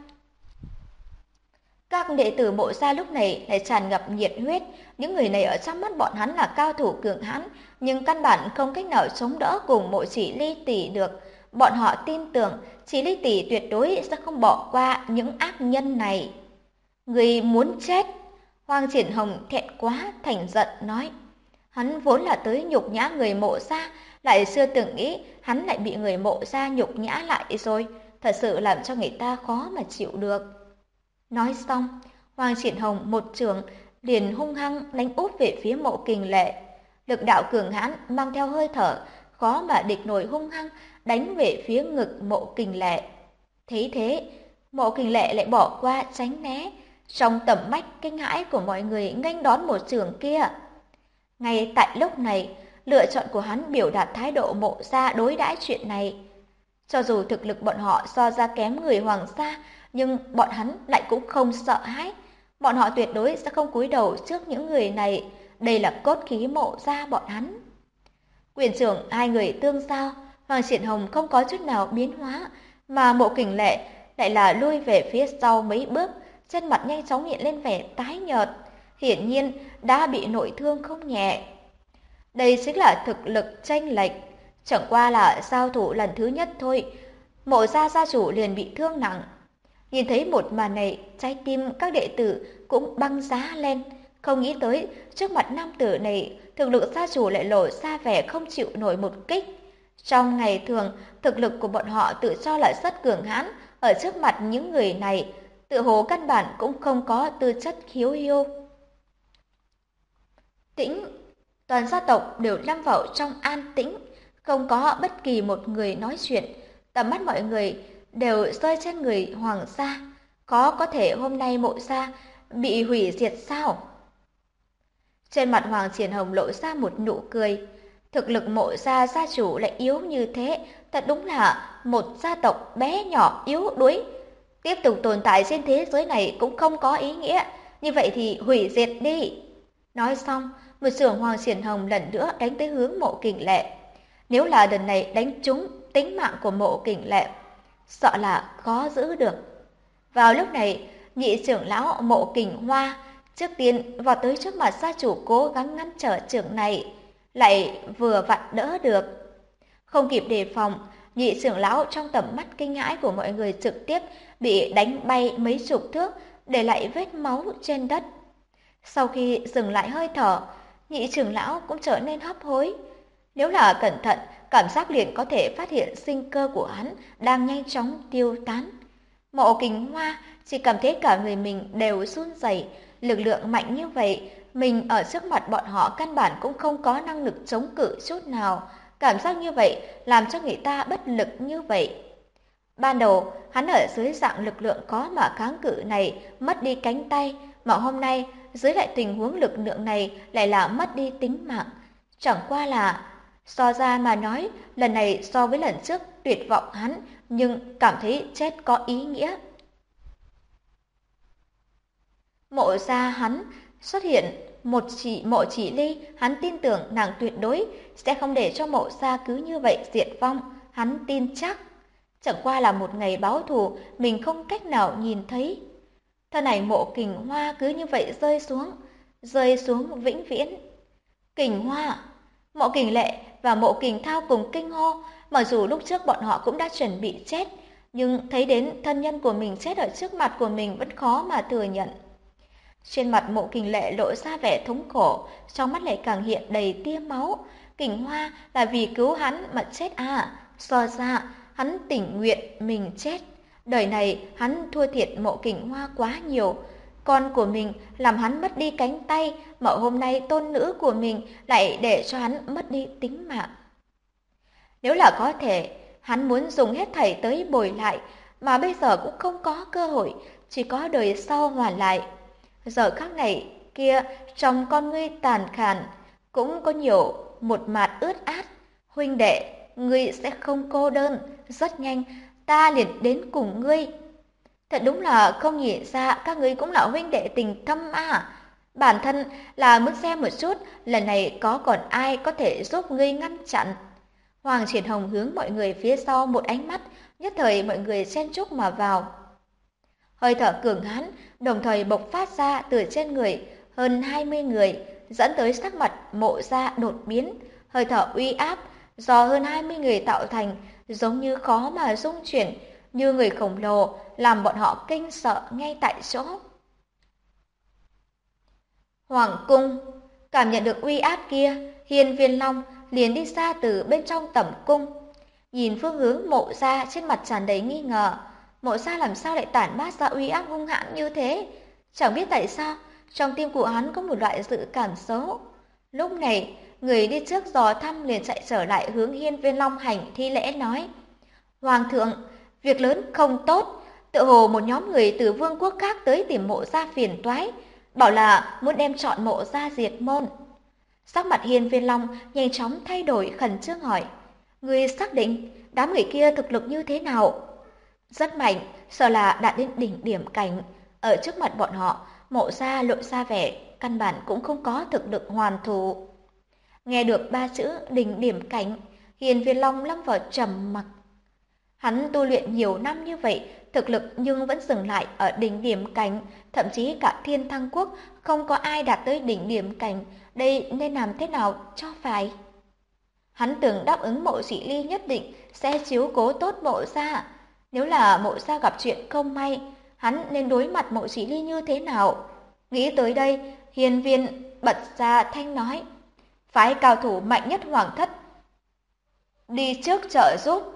Các đệ tử Mộ gia lúc này lại tràn ngập nhiệt huyết, những người này ở trong mắt bọn hắn là cao thủ cường hãn, nhưng căn bản không cách nào chống đỡ cùng Mộ Chỉ Ly tỷ được. Bọn họ tin tưởng Chỉ Ly tỷ tuyệt đối sẽ không bỏ qua những ác nhân này. Người muốn chết? Hoàng Triển Hồng thẹn quá thành giận nói. Hắn vốn là tới nhục nhã người Mộ gia, lại chưa từng nghĩ hắn lại bị người Mộ gia nhục nhã lại rồi, thật sự làm cho người ta khó mà chịu được. Nói xong, Hoàng Triển Hồng một chưởng liền hung hăng đánh úp về phía Mộ Kình Lệ. Lực đạo cường hãn mang theo hơi thở khó mà địch nổi hung hăng đánh về phía ngực Mộ Kình Lệ. Thế thế, Mộ Kình Lệ lại bỏ qua tránh né, trong tầm mắt kinh hãi của mọi người nghênh đón một chưởng kia. Ngay tại lúc này, lựa chọn của hắn biểu đạt thái độ Mộ gia đối đãi chuyện này. Cho dù thực lực bọn họ so ra kém người Hoàng gia, nhưng bọn hắn lại cũng không sợ hãi. Bọn họ tuyệt đối sẽ không cúi đầu trước những người này. Đây là cốt khí Mộ gia bọn hắn. Quyền trưởng hai người tương giao, Hoàng Triển Hồng không có chút nào biến hóa, mà Mộ Kình Lệ lại là lui về phía sau mấy bước, trên mặt nhanh chóng hiện lên vẻ tái nhợt, hiển nhiên đã bị nội thương không nhẹ. Đây chính là thực lực chênh lệch, chẳng qua là giao thủ lần thứ nhất thôi, Mộ gia gia chủ liền bị thương nặng. Nhìn thấy một màn này, trái tim các đệ tử cũng băng giá lên. Không nghĩ tới, trước mặt nam tử này, thực lực gia chủ lại lộ ra vẻ không chịu nổi một kích. Trong ngày thường, thực lực của bọn họ tự cho là rất cường hãn, ở trước mặt những người này, tự hồ căn bản cũng không có tư chất khiếu hiêu. Tĩnh, toàn gia tộc đều lâm vào trong an tĩnh, không có bất kỳ một người nói chuyện. Tầm mắt mọi người đều rơi trên người Hoàng gia. Có thể hôm nay Mộ gia bị hủy diệt sao? Trên mặt Hoàng Triển Hồng lộ ra một nụ cười. Thực lực Mộ gia gia chủ lại yếu như thế, thật đúng là một gia tộc bé nhỏ yếu đuối. Tiếp tục tồn tại trên thế giới này cũng không có ý nghĩa, như vậy thì hủy diệt đi. Nói xong, một chưởng Hoàng Triển Hồng lần nữa đánh tới hướng Mộ Kình Lệ. Nếu là lần này đánh trúng tính mạng của Mộ Kình Lệ, sợ là khó giữ được. Vào lúc này, nhị trưởng lão Mộ Kình Hoa trước tiên vào tới trước mặt gia chủ cố gắng ngăn trở trưởng này, lại vừa vặn đỡ được. Không kịp đề phòng, nhị trưởng lão trong tầm mắt kinh hãi của mọi người trực tiếp bị đánh bay mấy chục thước, để lại vết máu trên đất. Sau khi dừng lại hơi thở, nhị trưởng lão cũng trở nên hấp hối. Nếu là cẩn thận, cảm giác liền có thể phát hiện sinh cơ của hắn đang nhanh chóng tiêu tán. Mộ Kình Hoa chỉ cảm thấy cả người mình đều run rẩy, lực lượng mạnh như vậy, mình ở trước mặt bọn họ căn bản cũng không có năng lực chống cự chút nào. Cảm giác như vậy làm cho người ta bất lực như vậy. Ban đầu, hắn ở dưới dạng lực lượng có mà kháng cự này mất đi cánh tay, mà hôm nay dưới lại tình huống lực lượng này lại là mất đi tính mạng. Chẳng qua là so ra mà nói, lần này so với lần trước tuyệt vọng hắn, nhưng cảm thấy chết có ý nghĩa. Mộ gia hắn xuất hiện Mộ Chỉ Ly, hắn tin tưởng nàng tuyệt đối sẽ không để cho Mộ gia cứ như vậy diệt vong, hắn tin chắc. Chẳng qua là một ngày báo thù mình không cách nào nhìn thấy. Thân này Mộ Kình Hoa cứ như vậy rơi xuống vĩnh viễn. Kình Hoa, Mộ Kình Lệ và Mộ Kình Thao cùng kinh hô, mặc dù lúc trước bọn họ cũng đã chuẩn bị chết, nhưng thấy đến thân nhân của mình chết ở trước mặt của mình vẫn khó mà thừa nhận. Trên mặt Mộ Kình Lệ lộ ra vẻ thống khổ, trong mắt lại càng hiện đầy tia máu. Kình Hoa là vì cứu hắn mà chết à? So ra hắn tình nguyện mình chết. Đời này hắn thua thiệt Mộ Kình Hoa quá nhiều. Con của mình làm hắn mất đi cánh tay, mà hôm nay tôn nữ của mình lại để cho hắn mất đi tính mạng. Nếu là có thể, hắn muốn dùng hết thảy tới bồi lại, mà bây giờ cũng không có cơ hội, chỉ có đời sau hoàn lại. Giờ khắc này kia, trong con ngươi tàn khàn cũng có nhiều một mạt ướt át. Huynh đệ, ngươi sẽ không cô đơn, rất nhanh ta liền đến cùng ngươi. Thật đúng là không nghĩ ra các ngươi cũng là huynh đệ tình thâm à. Bản thân là muốn xem một chút lần này có còn ai có thể giúp ngươi ngăn chặn. Hoàng Triển Hồng hướng mọi người phía sau một ánh mắt, nhất thời mọi người chen chúc mà vào. Hơi thở cường hãn đồng thời bộc phát ra từ trên người hơn 20 người, dẫn tới sắc mặt Mộ gia đột biến. Hơi thở uy áp do hơn 20 người tạo thành giống như khó mà dung chuyển, như người khổng lồ, làm bọn họ kinh sợ ngay tại chỗ. Hoàng cung, cảm nhận được uy áp kia, Hiên Viên Long liền đi ra từ bên trong tẩm cung. Nhìn phương hướng Mộ gia trên mặt tràn đầy nghi ngờ. Mộ gia làm sao lại tản mát ra uy áp hung hãn như thế? Chẳng biết tại sao, trong tim của hắn có một loại dự cảm xấu. Lúc này, người đi trước dò thăm liền chạy trở lại hướng Hiên Viên Long hành thi lễ nói: Hoàng thượng, việc lớn không tốt, tựa hồ một nhóm người từ vương quốc khác tới tìm Mộ gia phiền toái, bảo là muốn đem trọn Mộ gia diệt môn. Sắc mặt Hiên Viên Long nhanh chóng thay đổi, khẩn trương hỏi: Ngươi xác định đám người kia thực lực như thế nào? Rất mạnh, sợ là đạt đến đỉnh điểm cảnh. Ở trước mặt bọn họ, Mộ gia lộ ra vẻ căn bản cũng không có thực lực hoàn thủ. Nghe được ba chữ đỉnh điểm cảnh, Hiên Viên Long lâm vào trầm mặc. Hắn tu luyện nhiều năm như vậy, thực lực nhưng vẫn dừng lại ở đỉnh điểm cảnh, thậm chí cả Thiên Thăng Quốc không có ai đạt tới đỉnh điểm cảnh, đây nên làm thế nào cho phải? Hắn từng đáp ứng Mộ Chỉ Ly nhất định sẽ chiếu cố tốt Mộ gia. Nếu là Mộ gia gặp chuyện không may, hắn nên đối mặt Mộ Chỉ Ly như thế nào. Nghĩ tới đây, hiên viên bật ra thanh nói, phái cao thủ mạnh nhất hoàng thất đi trước trợ giúp.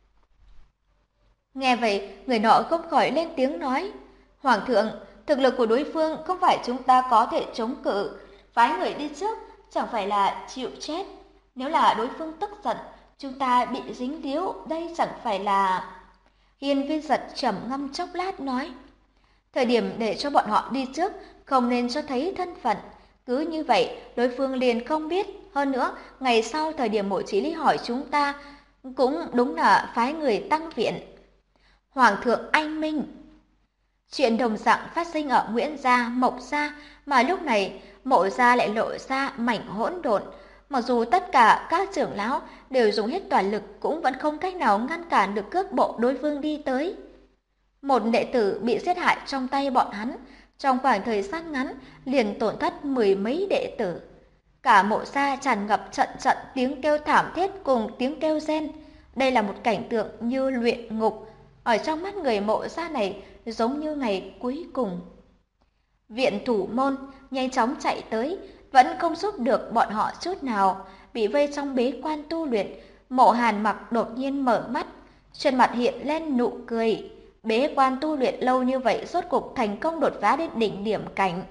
Nghe vậy, người nọ không khỏi lên tiếng nói, Hoàng thượng, thực lực của đối phương không phải chúng ta có thể chống cự, phái người đi trước chẳng phải là chịu chết. Nếu là đối phương tức giận, chúng ta bị dính líu, đây chẳng phải là... Hiên viên giật trầm ngâm chốc lát nói, thời điểm để cho bọn họ đi trước, không nên cho thấy thân phận. Cứ như vậy, đối phương liền không biết. Hơn nữa, ngày sau thời điểm Mộ Chỉ Ly hỏi chúng ta, cũng đúng là phái người tăng viện. Hoàng thượng anh minh. Chuyện đồng dạng phát sinh ở Nguyễn gia, Mộc gia, mà lúc này Mộ gia lại lộ ra mảnh hỗn độn. Mặc dù tất cả các trưởng lão đều dùng hết toàn lực cũng vẫn không cách nào ngăn cản được cước bộ đối phương đi tới. Một đệ tử bị giết hại trong tay bọn hắn, trong khoảng thời gian ngắn liền tổn thất mười mấy đệ tử. Cả Mộ gia tràn ngập trận trận tiếng kêu thảm thiết cùng tiếng kêu rên. Đây là một cảnh tượng như luyện ngục, ở trong mắt người Mộ gia này giống như ngày cuối cùng. Viện thủ môn nhanh chóng chạy tới, vẫn không giúp được bọn họ chút nào. Bị vây trong bế quan tu luyện, Mộ Hàn Mặc đột nhiên mở mắt, trên mặt hiện lên nụ cười. Bế quan tu luyện lâu như vậy rốt cục thành công đột phá đến đỉnh điểm cảnh.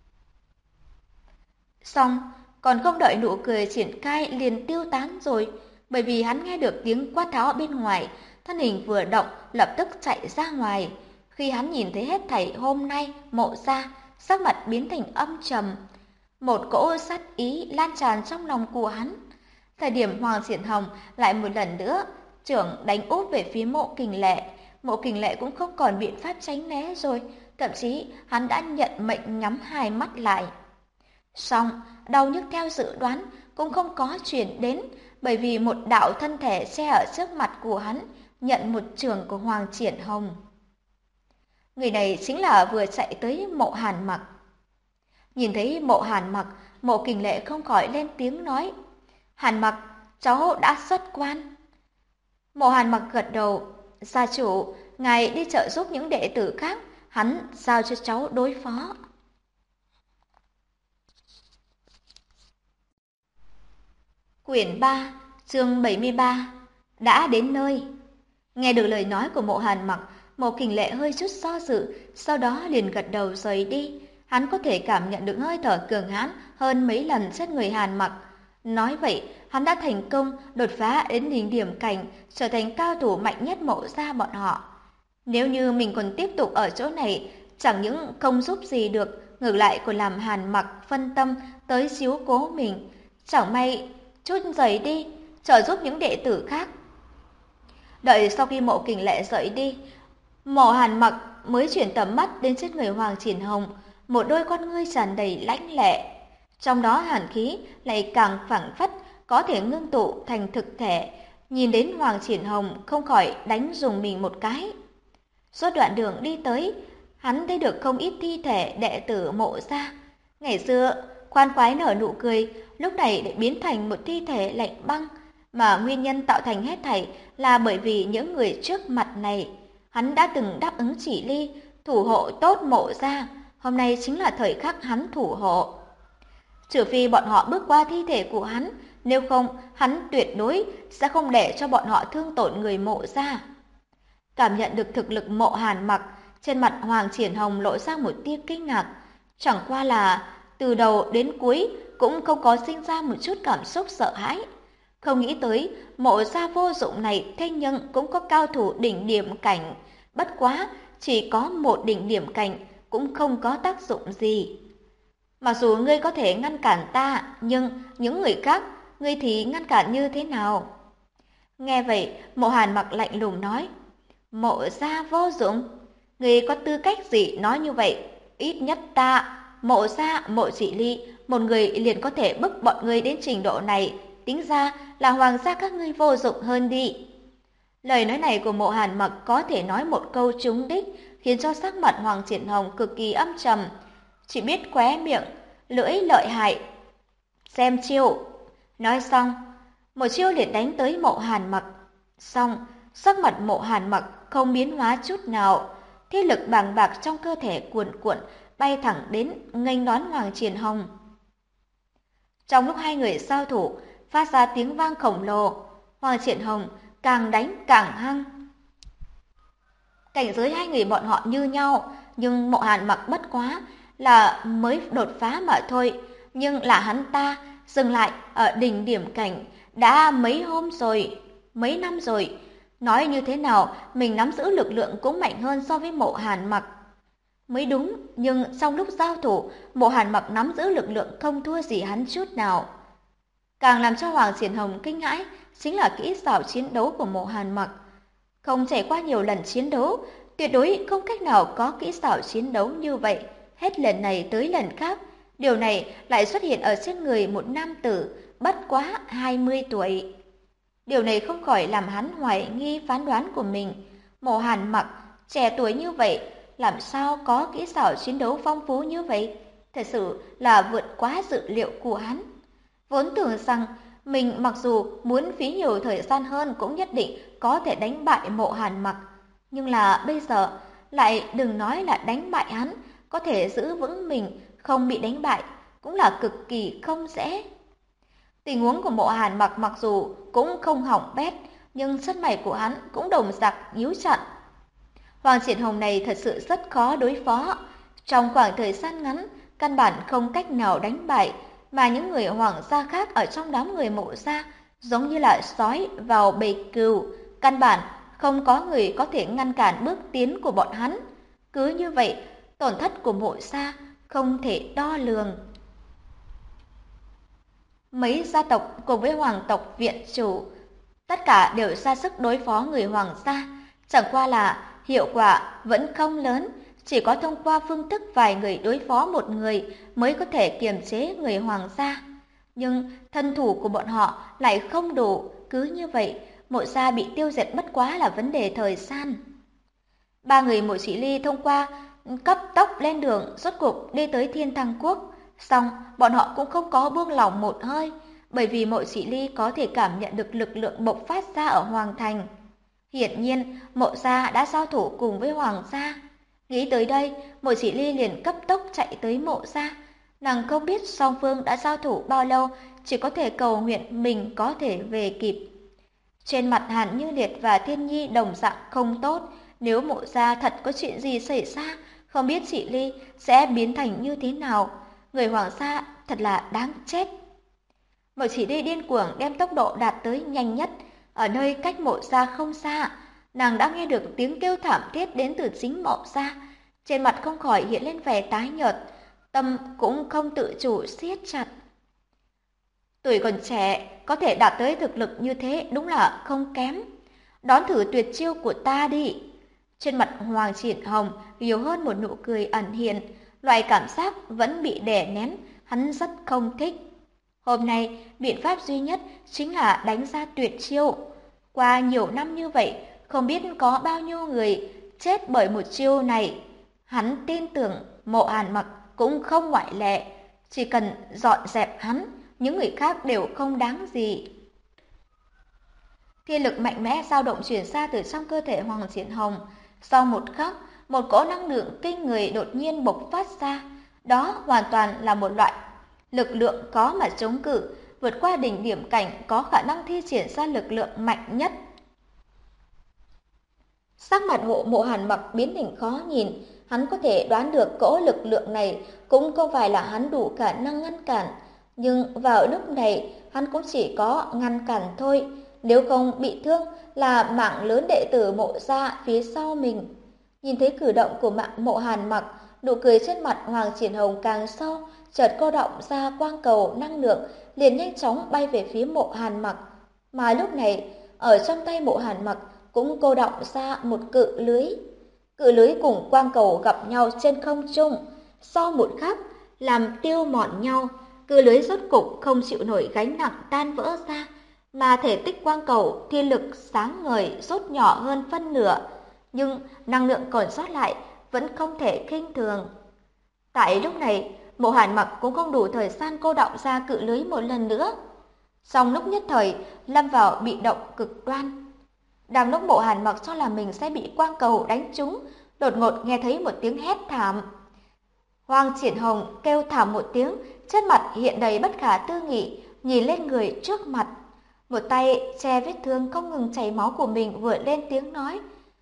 Xong, còn không đợi nụ cười triển khai liền tiêu tán rồi, bởi vì hắn nghe được tiếng quát tháo ở bên ngoài, thân hình vừa động lập tức chạy ra ngoài. Khi hắn nhìn thấy hết thảy hôm nay, Mộ gia sắc mặt biến thành âm trầm, một cỗ sát ý lan tràn trong lòng của hắn. Thời điểm Hoàng Triển Hồng lại một lần nữa trưởng đánh úp về phía Mộ Kình Lệ, Mộ Kình Lệ cũng không còn biện pháp tránh né rồi, thậm chí hắn đã nhận mệnh nhắm hai mắt lại. Song đau nhức theo dự đoán cũng không có chuyển đến, bởi vì một đạo thân thể che ở trước mặt của hắn, nhận một chưởng của Hoàng Triển Hồng. Người này chính là vừa chạy tới Mộ Hàn Mặc. Nhìn thấy Mộ Hàn Mặc, Mộ Kình Lệ không khỏi lên tiếng nói, Hàn Mặc, cháu đã xuất quan. Mộ Hàn Mặc gật đầu, gia chủ, ngài đi trợ giúp những đệ tử khác, hắn giao cho cháu đối phó. Quyển 3, chương 73, đã đến nơi. Nghe được lời nói của Mộ Hàn Mặc, Mộ Kình Lệ hơi chút do dự, sau đó liền gật đầu rời đi. Hắn có thể cảm nhận được hơi thở cường hãn hơn mấy lần trên người Hàn Mặc. Nói vậy, hắn đã thành công đột phá đến đỉnh điểm cảnh, trở thành cao thủ mạnh nhất Mộ gia bọn họ. Nếu như mình còn tiếp tục ở chỗ này, chẳng những không giúp gì được, ngược lại còn làm Hàn Mặc phân tâm tới chiếu cố mình. Chẳng may chút rời đi, trợ giúp những đệ tử khác. Đợi sau khi Mộ Kình Lệ rời đi, Mộ Hàn Mặc mới chuyển tầm mắt đến trên người Hoàng Triển Hồng, một đôi con ngươi tràn đầy lãnh lệ. Trong đó hàn khí lại càng phảng phất có thể ngưng tụ thành thực thể. Nhìn đến Hoàng Triển Hồng không khỏi đánh rùng mình một cái. Suốt đoạn đường đi tới, hắn thấy được không ít thi thể đệ tử Mộ gia. Ngày xưa khoan khoái nở nụ cười, lúc này lại biến thành một thi thể lạnh băng, mà nguyên nhân tạo thành hết thảy là bởi vì những người trước mặt này. Hắn đã từng đáp ứng Chỉ Ly thủ hộ tốt Mộ gia, hôm nay chính là thời khắc hắn thủ hộ. Trừ phi bọn họ bước qua thi thể của hắn, nếu không hắn tuyệt đối sẽ không để cho bọn họ thương tổn người Mộ gia. Cảm nhận được thực lực Mộ Hàn Mặc, trên mặt Hoàng Triển Hồng lộ ra một tia kinh ngạc, chẳng qua là từ đầu đến cuối cũng không có sinh ra một chút cảm xúc sợ hãi. Không nghĩ tới Mộ gia vô dụng này thế nhưng cũng có cao thủ đỉnh điểm cảnh, bất quá chỉ có một đỉnh điểm cảnh cũng không có tác dụng gì. Mặc dù ngươi có thể ngăn cản ta, nhưng những người khác, ngươi thì ngăn cản như thế nào? Nghe vậy, Mộ Hàn Mặc lạnh lùng nói, Mộ gia vô dụng, ngươi có tư cách gì nói như vậy? Ít nhất ta, Mộ gia, Mộ Chỉ Ly, một người liền có thể bức bọn ngươi đến trình độ này, tính ra là Hoàng gia các ngươi vô dụng hơn đi. Lời nói này của Mộ Hàn Mặc có thể nói một câu trúng đích, khiến cho sắc mặt Hoàng Triển Hồng cực kỳ âm trầm, chỉ biết khóe miệng, lưỡi lợi hại. Xem chiêu. Nói xong, một chiêu liền đánh tới Mộ Hàn Mặc. Xong, sắc mặt Mộ Hàn Mặc không biến hóa chút nào, thế lực bàng bạc trong cơ thể cuồn cuộn bay thẳng đến nghênh đón Hoàng Triển Hồng. Trong lúc hai người giao thủ, phát ra tiếng vang khổng lồ, Hoàng Triển Hồng càng đánh càng hăng. Cảnh giới hai người bọn họ như nhau, nhưng Mộ Hàn Mặc bất quá là mới đột phá mà thôi, nhưng là hắn ta dừng lại ở đỉnh điểm cảnh đã mấy hôm rồi, mấy năm rồi. Nói như thế nào, mình nắm giữ lực lượng cũng mạnh hơn so với Mộ Hàn Mặc mới đúng, nhưng trong lúc giao thủ, Mộ Hàn Mặc nắm giữ lực lượng không thua gì hắn chút nào. Càng làm cho Hoàng Triển Hồng kinh hãi chính là kỹ xảo chiến đấu của Mộ Hàn Mặc. Không trải qua nhiều lần chiến đấu, tuyệt đối không cách nào có kỹ xảo chiến đấu như vậy, hết lần này tới lần khác. Điều này lại xuất hiện ở trên người một nam tử bất quá 20 tuổi. Điều này không khỏi làm hắn hoài nghi phán đoán của mình. Mộ Hàn Mặc trẻ tuổi như vậy, làm sao có kỹ xảo chiến đấu phong phú như vậy? Thật sự là vượt quá dự liệu của hắn. Vốn tưởng rằng mình mặc dù muốn phí nhiều thời gian hơn cũng nhất định có thể đánh bại Mộ Hàn Mặc. Nhưng là bây giờ lại đừng nói là đánh bại hắn, có thể giữ vững mình không bị đánh bại cũng là cực kỳ không dễ. Tình huống của Mộ Hàn Mặc mặc dù cũng không hỏng bét, nhưng chân mày của hắn cũng đồng giặc nhíu chặt. Hoàng Triển Hồng này thật sự rất khó đối phó. Trong khoảng thời gian ngắn, căn bản không cách nào đánh bại, mà những người hoàng gia khác ở trong đám người Mộ gia giống như là sói vào bầy cừu, căn bản không có người có thể ngăn cản bước tiến của bọn hắn. Cứ như vậy, tổn thất của Mộ gia không thể đo lường. Mấy gia tộc cùng với hoàng tộc viện chủ, tất cả đều ra sức đối phó người hoàng gia, chẳng qua là hiệu quả vẫn không lớn, chỉ có thông qua phương thức vài người đối phó một người mới có thể kiềm chế người hoàng gia. Nhưng thân thủ của bọn họ lại không đủ, cứ như vậy, Mộ gia bị tiêu diệt bất quá là vấn đề thời gian. Ba người Mộ Chỉ Ly thông qua cấp tốc lên đường, rốt cuộc đi tới Thiên Thăng Quốc. Xong, bọn họ cũng không có buông lỏng một hơi, bởi vì Mộ Chỉ Ly có thể cảm nhận được lực lượng bộc phát ra ở Hoàng Thành. Hiển nhiên, Mộ gia đã giao thủ cùng với Hoàng gia. Nghĩ tới đây, Mộ Chỉ Ly liền cấp tốc chạy tới Mộ gia. Nàng không biết song phương đã giao thủ bao lâu, chỉ có thể cầu nguyện mình có thể về kịp. Trên mặt Hàn Như Liệt và Thiên Nhi đồng dạng không tốt, nếu Mộ gia thật có chuyện gì xảy ra, không biết chị Ly sẽ biến thành như thế nào. Người hoàng gia thật là đáng chết. Mộ Chỉ Ly điên cuồng đem tốc độ đạt tới nhanh nhất. Ở nơi cách Mộ gia không xa, nàng đã nghe được tiếng kêu thảm thiết đến từ chính Mộ gia. Trên mặt không khỏi hiện lên vẻ tái nhợt, tâm cũng không tự chủ siết chặt. Tuổi còn trẻ, có thể đạt tới thực lực như thế đúng là không kém. Đón thử tuyệt chiêu của ta đi. Trên mặt Hoàng Triển Hồng nhiều hơn một nụ cười ẩn hiện, loại cảm giác vẫn bị đè nén, hắn rất không thích. Hôm nay, biện pháp duy nhất chính là đánh ra tuyệt chiêu. Qua nhiều năm như vậy, không biết có bao nhiêu người chết bởi một chiêu này. Hắn tin tưởng Mộ Hàn Mặc cũng không ngoại lệ, chỉ cần dọn dẹp hắn, những người khác đều không đáng gì. Thiên lực mạnh mẽ dao động chuyển ra từ trong cơ thể Hoàng Triển Hồng. Sau một khắc, một cỗ năng lượng kinh người đột nhiên bộc phát ra. Đó hoàn toàn là một loại lực lượng có mà chống cự, vượt qua đỉnh điểm cảnh có khả năng thi triển ra lực lượng mạnh nhất. Sắc mặt Mộ Hàn Mặc biến hình khó nhìn, hắn có thể đoán được cỗ lực lượng này cũng không phải là hắn đủ khả năng ngăn cản. Nhưng vào lúc này, hắn cũng chỉ có ngăn cản thôi, nếu không bị thương là mạng lớn đệ tử Mộ gia phía sau mình. Nhìn thấy cử động của Mộ Hàn Mặc, nụ cười trên mặt Hoàng Triển Hồng càng sâu, chợt cô động ra quang cầu năng lượng, liền nhanh chóng bay về phía Mộ Hàn Mặc. Mà lúc này, ở trong tay Mộ Hàn Mặc cũng cô động ra một cự lưới. Cự lưới cùng quang cầu gặp nhau trên không trung, sau một khắc làm tiêu mòn nhau, cự lưới rốt cục không chịu nổi gánh nặng tan vỡ ra, mà thể tích quang cầu thiên lực sáng ngời rốt nhỏ hơn phân nửa, nhưng năng lượng còn sót lại vẫn không thể khinh thường. Tại lúc này, Mộ Hàn Mặc cũng không đủ thời gian cô động ra cự lưới một lần nữa. Trong lúc nhất thời, lâm vào bị động cực đoan. Đang lúc Mộ Hàn Mặc cho là mình sẽ bị quang cầu đánh trúng, đột ngột nghe thấy một tiếng hét thảm. Hoàng Triển Hồng kêu thảm một tiếng, trên mặt hiện đầy bất khả tư nghị, nhìn lên người trước mặt. Một tay che vết thương không ngừng chảy máu của mình vừa lên tiếng nói.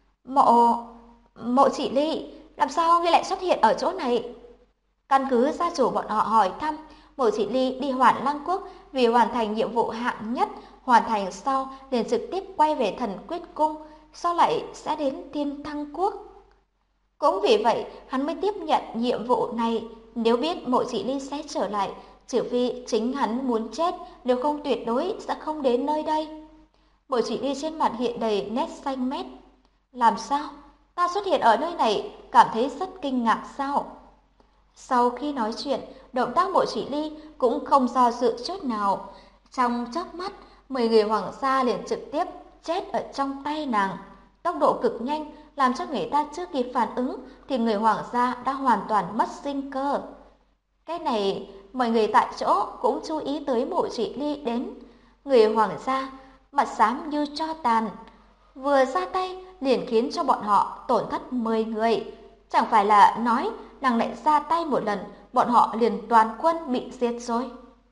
Mộ chị Ly, làm sao ngươi lại xuất hiện ở chỗ này? Căn cứ gia chủ bọn họ hỏi thăm, Mộ chị Ly đi Hoàn Lăng Quốc vì hoàn thành nhiệm vụ hạng nhất, hoàn thành sau liền trực tiếp quay về Thần Quyết Cung, sau lại sẽ đến Thiên Thăng Quốc. Cũng vì vậy, hắn mới tiếp nhận nhiệm vụ này, nếu biết Mộ chị Ly sẽ trở lại, trừ phi chính hắn muốn chết, nếu không tuyệt đối sẽ không đến nơi đây. Mộ chị Ly trên mặt hiện đầy nét xanh mét. Làm sao? Ta xuất hiện ở nơi này, cảm thấy rất kinh ngạc sao? Sau khi nói chuyện, động tác Mộ chị Ly cũng không do dự chút nào. Trong chớp mắt, 10 người hoàng gia liền trực tiếp chết ở trong tay nàng. Tốc độ cực nhanh, làm cho người ta chưa kịp phản ứng thì người hoàng gia đã hoàn toàn mất sinh cơ. Cái này, mọi người tại chỗ cũng chú ý tới Mộ chị Ly đến. Người hoàng gia, mặt xám như tro tàn, vừa ra tay liền khiến cho bọn họ tổn thất 10 người. Chẳng phải là nói nàng lại ra tay một lần, bọn họ liền toàn quân bị giết rồi.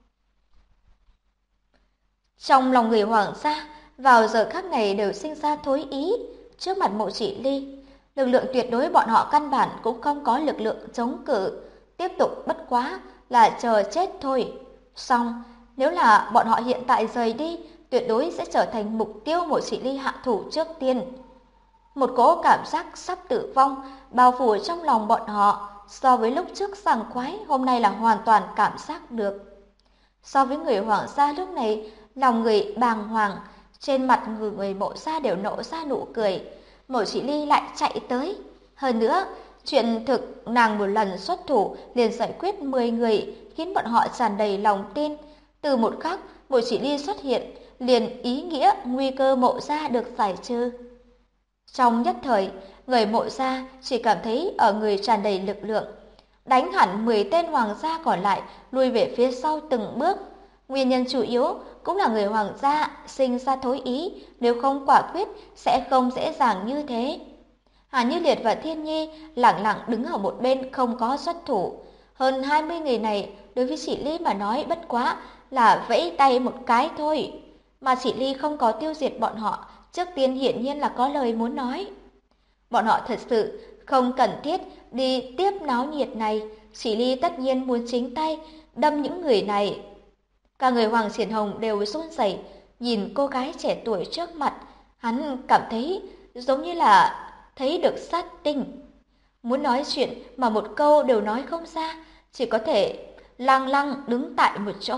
Trong lòng người hoàng gia, vào giờ khắc này đều sinh ra thối ý. Trước mặt Mộ chị Ly, lực lượng tuyệt đối bọn họ căn bản cũng không có lực lượng chống cự. Tiếp tục bất quá là chờ chết thôi. Xong, nếu là bọn họ hiện tại rời đi, tuyệt đối sẽ trở thành mục tiêu Mộ chị Ly hạ thủ trước tiên. Một cỗ cảm giác sắp tử vong bao phủ trong lòng bọn họ, so với lúc trước sảng khoái, hôm nay là hoàn toàn cảm giác được. So với người hoàng gia lúc này, lòng người bàng hoàng, trên mặt người Mộ gia đều nở ra nụ cười. Mộ chị Ly lại chạy tới. Hơn nữa, chuyện thực nàng một lần xuất thủ liền giải quyết 10 người, khiến bọn họ tràn đầy lòng tin. Từ một khắc, Mộ chị Ly xuất hiện, liền ý nghĩa nguy cơ Mộ gia được giải trừ. Trong nhất thời, người Mộ gia chỉ cảm thấy ở người tràn đầy lực lượng. Đánh hẳn 10 tên hoàng gia còn lại lùi về phía sau từng bước. Nguyên nhân chủ yếu cũng là người hoàng gia sinh ra thối ý, nếu không quả quyết sẽ không dễ dàng như thế. Hà Như Liệt và Thiên Nhi lặng lặng đứng ở một bên không có xuất thủ. Hơn 20 người này đối với chị Ly mà nói bất quá là vẫy tay một cái thôi. Mà chị Ly không có tiêu diệt bọn họ, trước tiên hiển nhiên là có lời muốn nói. Bọn họ thật sự không cần thiết đi tiếp náo nhiệt này, chị Ly tất nhiên muốn chính tay đâm những người này. Cả người Hoàng Triển Hồng đều run rẩy, nhìn cô gái trẻ tuổi trước mặt, hắn cảm thấy giống như là thấy được sát tinh. Muốn nói chuyện mà một câu đều nói không ra, chỉ có thể lăng lăng đứng tại một chỗ.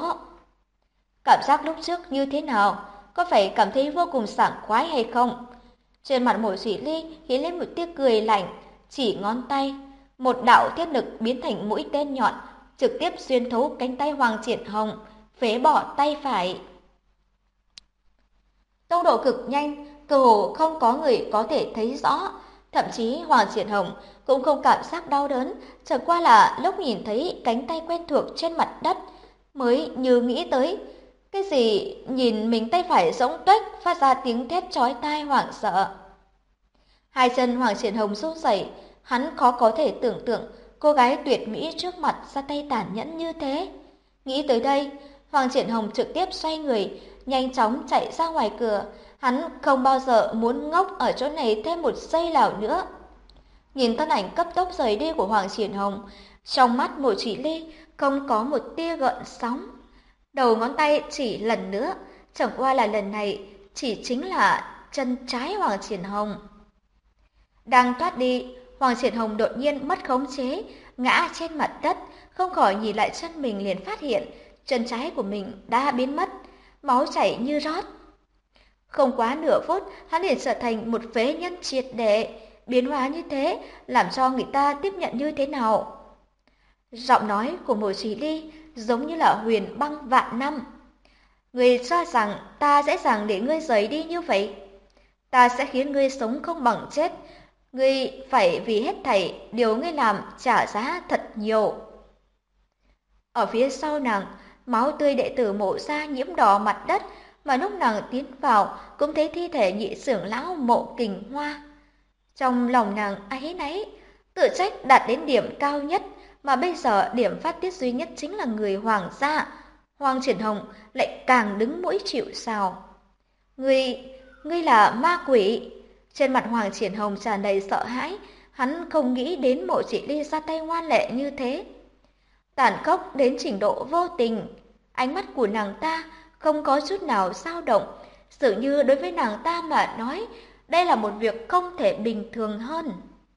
Cảm giác lúc trước như thế nào? Có phải cảm thấy vô cùng sảng khoái hay không? Trên mặt Mộ chị Ly hiện lên một tia cười lạnh, chỉ ngón tay, một đạo thiết lực biến thành mũi tên nhọn, trực tiếp xuyên thấu cánh tay Hoàng Triển Hồng, phế bỏ tay phải. Tốc độ cực nhanh, cơ hồ không có người có thể thấy rõ. Thậm chí Hoàng Triển Hồng cũng không cảm giác đau đớn, chẳng qua là lúc nhìn thấy cánh tay quen thuộc trên mặt đất, mới như nghĩ tới cái gì, nhìn mình tay phải rỗng tuếch phát ra tiếng thét chói tai hoảng sợ. Hai chân Hoàng Triển Hồng run rẩy, hắn khó có thể tưởng tượng cô gái tuyệt mỹ trước mặt ra tay tàn nhẫn như thế. Nghĩ tới đây, Hoàng Triển Hồng trực tiếp xoay người, nhanh chóng chạy ra ngoài cửa. Hắn không bao giờ muốn ngốc ở chỗ này thêm một giây nào nữa. Nhìn thân ảnh cấp tốc rời đi của Hoàng Triển Hồng, trong mắt Mộ chị Ly không có một tia gợn sóng. Đầu ngón tay chỉ lần nữa, chẳng qua là lần này chỉ chính là chân trái Hoàng Triển Hồng. Đang thoát đi, Hoàng Triển Hồng đột nhiên mất khống chế, ngã trên mặt đất, không khỏi nhìn lại chân mình liền phát hiện chân trái của mình đã biến mất, máu chảy như rót. Không quá nửa phút, hắn liền trở thành một phế nhân triệt để, biến hóa như thế, làm cho người ta tiếp nhận như thế nào? Giọng nói của Mộ Chỉ Ly giống như là huyền băng vạn năm. Ngươi cho rằng ta dễ dàng để ngươi rời đi như vậy? Ta sẽ khiến ngươi sống không bằng chết. Ngươi phải vì hết thảy điều ngươi làm trả giá thật nhiều. Ở phía sau nàng, máu tươi đệ tử Mộ gia nhiễm đỏ mặt đất, mà lúc nàng tiến vào cũng thấy thi thể nhị xưởng lão Mộ Kình Hoa. Trong lòng nàng áy náy, tự trách đạt đến điểm cao nhất, mà bây giờ điểm phát tiết duy nhất chính là người Hoàng gia. Hoàng Triển Hồng lại càng đứng mũi chịu sào. Ngươi là ma quỷ. Trên mặt Hoàng Triển Hồng tràn đầy sợ hãi, hắn không nghĩ đến Mộ Chỉ Ly ra tay ngoan lệ như thế. Tàn khốc đến trình độ vô tình, ánh mắt của nàng ta không có chút nào dao động, dường như đối với nàng ta mà nói, đây là một việc không thể bình thường hơn.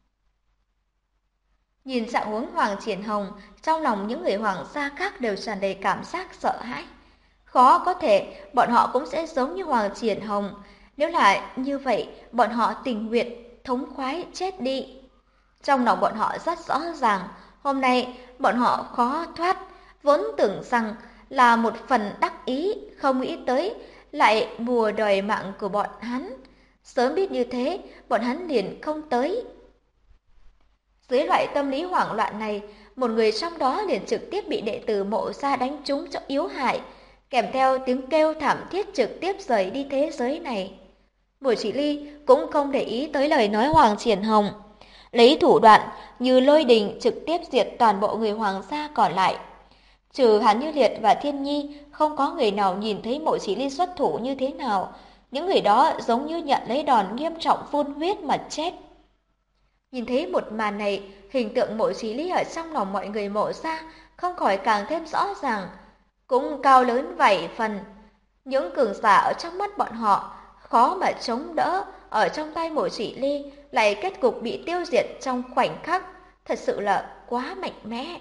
Nhìn trạng huống Hoàng Triển Hồng, trong lòng những người hoàng gia khác đều tràn đầy cảm giác sợ hãi. Khó có thể bọn họ cũng sẽ giống như Hoàng Triển Hồng, nếu là như vậy, bọn họ tình nguyện thống khoái chết đi. Trong lòng bọn họ rất rõ ràng, hôm nay bọn họ khó thoát, vốn tưởng rằng là một phần đắc ý, không nghĩ tới lại bùa đòi mạng của bọn hắn. Sớm biết như thế, bọn hắn liền không tới. Dưới loại tâm lý hoảng loạn này, một người trong đó liền trực tiếp bị đệ tử Mộ gia đánh trúng cho yếu hại, kèm theo tiếng kêu thảm thiết trực tiếp rời đi thế giới này. Mộ Chỉ Ly cũng không để ý tới lời nói Hoàng Triển Hồng, lấy thủ đoạn như lôi đình trực tiếp diệt toàn bộ người Hoàng gia còn lại. Trừ Hàn Như Liệt và Thiên Nhi, không có người nào nhìn thấy Mộ Chỉ Ly xuất thủ như thế nào. Những người đó giống như nhận lấy đòn nghiêm trọng phun huyết mà chết. Nhìn thấy một màn này, hình tượng Mộ Chí Ly ở trong lòng mọi người Mộ gia không khỏi càng thêm rõ ràng, cũng cao lớn vài phần. Những cường giả ở trong mắt bọn họ khó mà chống đỡ, ở trong tay Mộ Chỉ Ly lại kết cục bị tiêu diệt trong khoảnh khắc, thật sự là quá mạnh mẽ.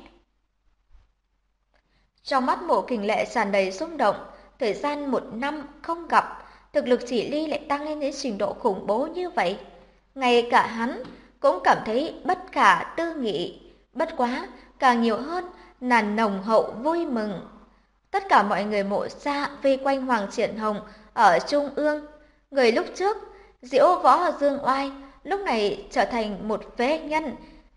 Trong mắt Mộ Kình Lệ tràn đầy xúc động, thời gian 1 năm không gặp, thực lực Chỉ Ly lại tăng lên đến trình độ khủng bố như vậy. Ngay cả hắn cũng cảm thấy bất khả tư nghị, bất quá càng nhiều hơn là nồng hậu vui mừng. Tất cả mọi người Mộ gia vây quanh Hoàng Triển Hồng ở trung ương, người lúc trước diễu võ dương oai, lúc này trở thành một phế nhân,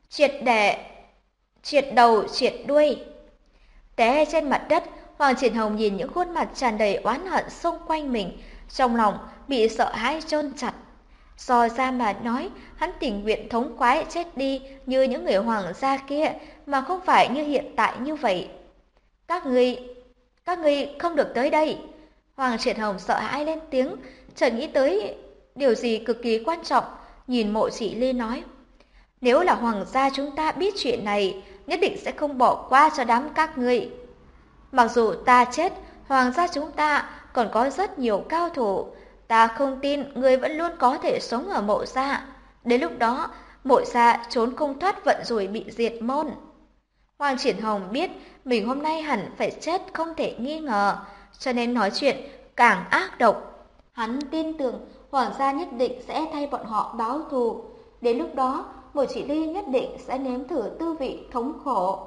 triệt đầu triệt đuôi. Té trên mặt đất, Hoàng Triển Hồng nhìn những khuôn mặt tràn đầy oán hận xung quanh mình, trong lòng bị sợ hãi chôn chặt. So ra mà nói, hắn tình nguyện thống khoái chết đi như những người hoàng gia kia, mà không phải như hiện tại như vậy. Các ngươi không được tới đây. Hoàng Triển Hồng sợ hãi lên tiếng, chợt nghĩ tới điều gì cực kỳ quan trọng, nhìn Mộ Chỉ Ly nói: nếu là hoàng gia chúng ta biết chuyện này, nhất định sẽ không bỏ qua cho đám các ngươi. Mặc dù ta chết, hoàng gia chúng ta còn có rất nhiều cao thủ, ta không tin người vẫn luôn có thể sống ở Mộ gia. Đến lúc đó, Mộ gia trốn không thoát vận rủi bị diệt môn. Hoàng Triển Hồng biết mình hôm nay hẳn phải chết không thể nghi ngờ, cho nên nói chuyện càng ác độc. Hắn tin tưởng hoàng gia nhất định sẽ thay bọn họ báo thù. Đến lúc đó, Mộ Chỉ Ly nhất định sẽ nếm thử tư vị thống khổ.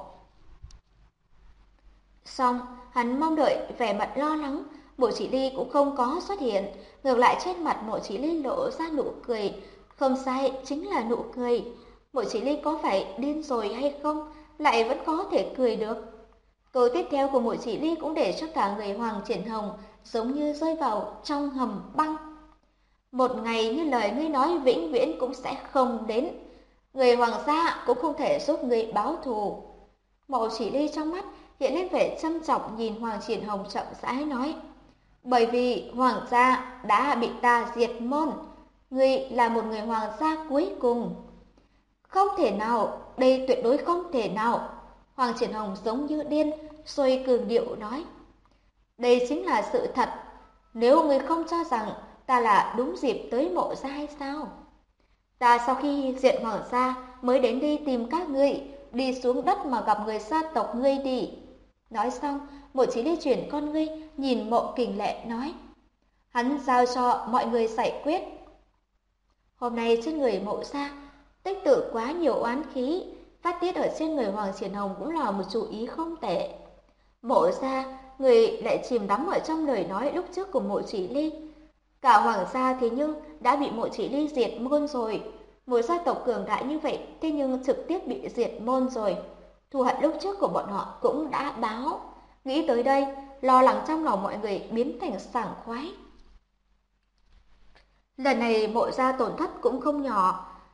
Xong, hắn mong đợi vẻ mặt lo lắng, Mộ Chỉ Ly cũng không có xuất hiện, ngược lại trên mặt Mộ Chỉ Ly lộ ra nụ cười, không sai, chính là nụ cười. Mộ Chỉ Ly có phải điên rồi hay không, lại vẫn có thể cười được. Câu tiếp theo của Mộ Chỉ Ly cũng để cho cả người Hoàng Triển Hồng giống như rơi vào trong hầm băng. Một ngày như lời ngươi nói vĩnh viễn cũng sẽ không đến. Người hoàng gia cũng không thể giúp ngươi báo thù. Mộ Chỉ Ly trong mắt hiện lên vẻ chăm trọng nhìn Hoàng Triển Hồng chậm rãi nói: bởi vì hoàng gia đã bị ta diệt môn, ngươi là một người hoàng gia cuối cùng. Không thể nào, đây tuyệt đối không thể nào. Hoàng Triển Hồng giống như điên, rồi cường điệu nói: đây chính là sự thật. Nếu ngươi không cho rằng ta là đúng dịp tới Mộ gia hay sao? Ta sau khi diệt hoàng gia mới đến đi tìm các ngươi, đi xuống đất mà gặp người gia tộc ngươi đi. Nói xong, Mộ Chỉ Ly chuyển con ngươi nhìn Mộ Kình Lệ nói: hắn giao cho mọi người giải quyết. Hôm nay trên người Mộ gia tích tụ quá nhiều oán khí, phát tiết ở trên người Hoàng Triển Hồng cũng là một chủ ý không tệ. Mộ gia người lại chìm đắm ở trong lời nói lúc trước của Mộ Chỉ Ly. Cả hoàng gia thế nhưng đã bị Mộ Chỉ Ly diệt môn rồi. Một gia tộc cường đại như vậy thế nhưng trực tiếp bị diệt môn rồi. Thù hận lúc trước của bọn họ cũng đã báo. Nghĩ tới đây, lo lắng trong lòng mọi người biến thành sảng khoái. Lần này Mộ gia tổn thất cũng không nhỏ.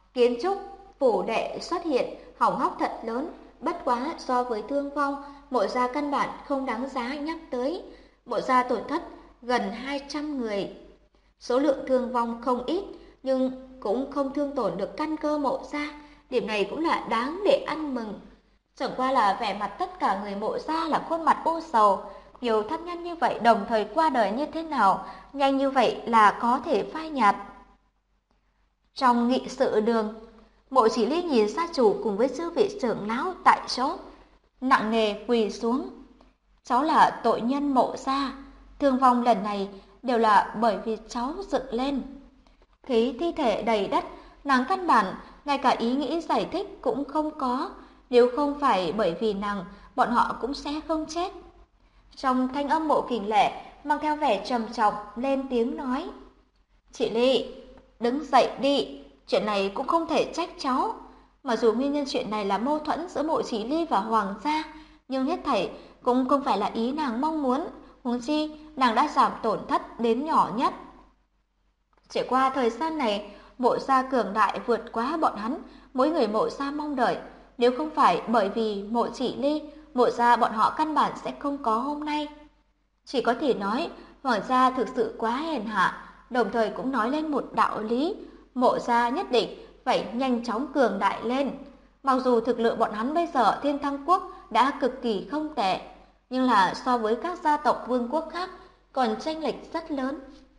Kiến trúc phủ đệ xuất hiện hỏng hóc thật lớn, bất quá so với thương vong, Mộ gia căn bản không đáng giá nhắc tới. Mộ gia tổn thất gần 200 người. Số lượng thương vong không ít, nhưng cũng không thương tổn được căn cơ Mộ gia, điểm này cũng là đáng để ăn mừng. Chẳng qua là vẻ mặt tất cả người Mộ gia là khuôn mặt u sầu, nhiều thân nhân như vậy đồng thời qua đời như thế nào, nhanh như vậy là có thể phai nhạt. Trong nghị sự đường, Mộ Chỉ Ly nhìn gia chủ cùng với chư vị trưởng lão tại chỗ, nặng nề quỳ xuống. Cháu là tội nhân Mộ gia, thương vong lần này đều là bởi vì cháu dựng lên. Thấy thi thể đầy đất, nàng căn bản ngay cả ý nghĩ giải thích cũng không có, nếu không phải bởi vì nàng, bọn họ cũng sẽ không chết. Trong thanh âm Mộ Kình Lệ mang theo vẻ trầm trọng lên tiếng nói: "Chị Ly, đứng dậy đi, chuyện này cũng không thể trách cháu. Mặc dù nguyên nhân chuyện này là mâu thuẫn giữa Mộ Chỉ Ly và Hoàng gia, nhưng hết thảy cũng không phải là ý nàng mong muốn, huống chi nàng đã giảm tổn thất đến nhỏ nhất." Trải qua thời gian này, Mộ gia cường đại vượt quá bọn hắn, mỗi người Mộ gia mong đợi. Nếu không phải bởi vì Mộ Chỉ Ly, Mộ gia bọn họ căn bản sẽ không có hôm nay. Chỉ có thể nói, Hoàng gia thực sự quá hèn hạ, đồng thời cũng nói lên một đạo lý, Mộ gia nhất định phải nhanh chóng cường đại lên. Mặc dù thực lực bọn hắn bây giờ Thiên Thăng Quốc đã cực kỳ không tệ, nhưng là so với các gia tộc vương quốc khác còn chênh lệch rất lớn.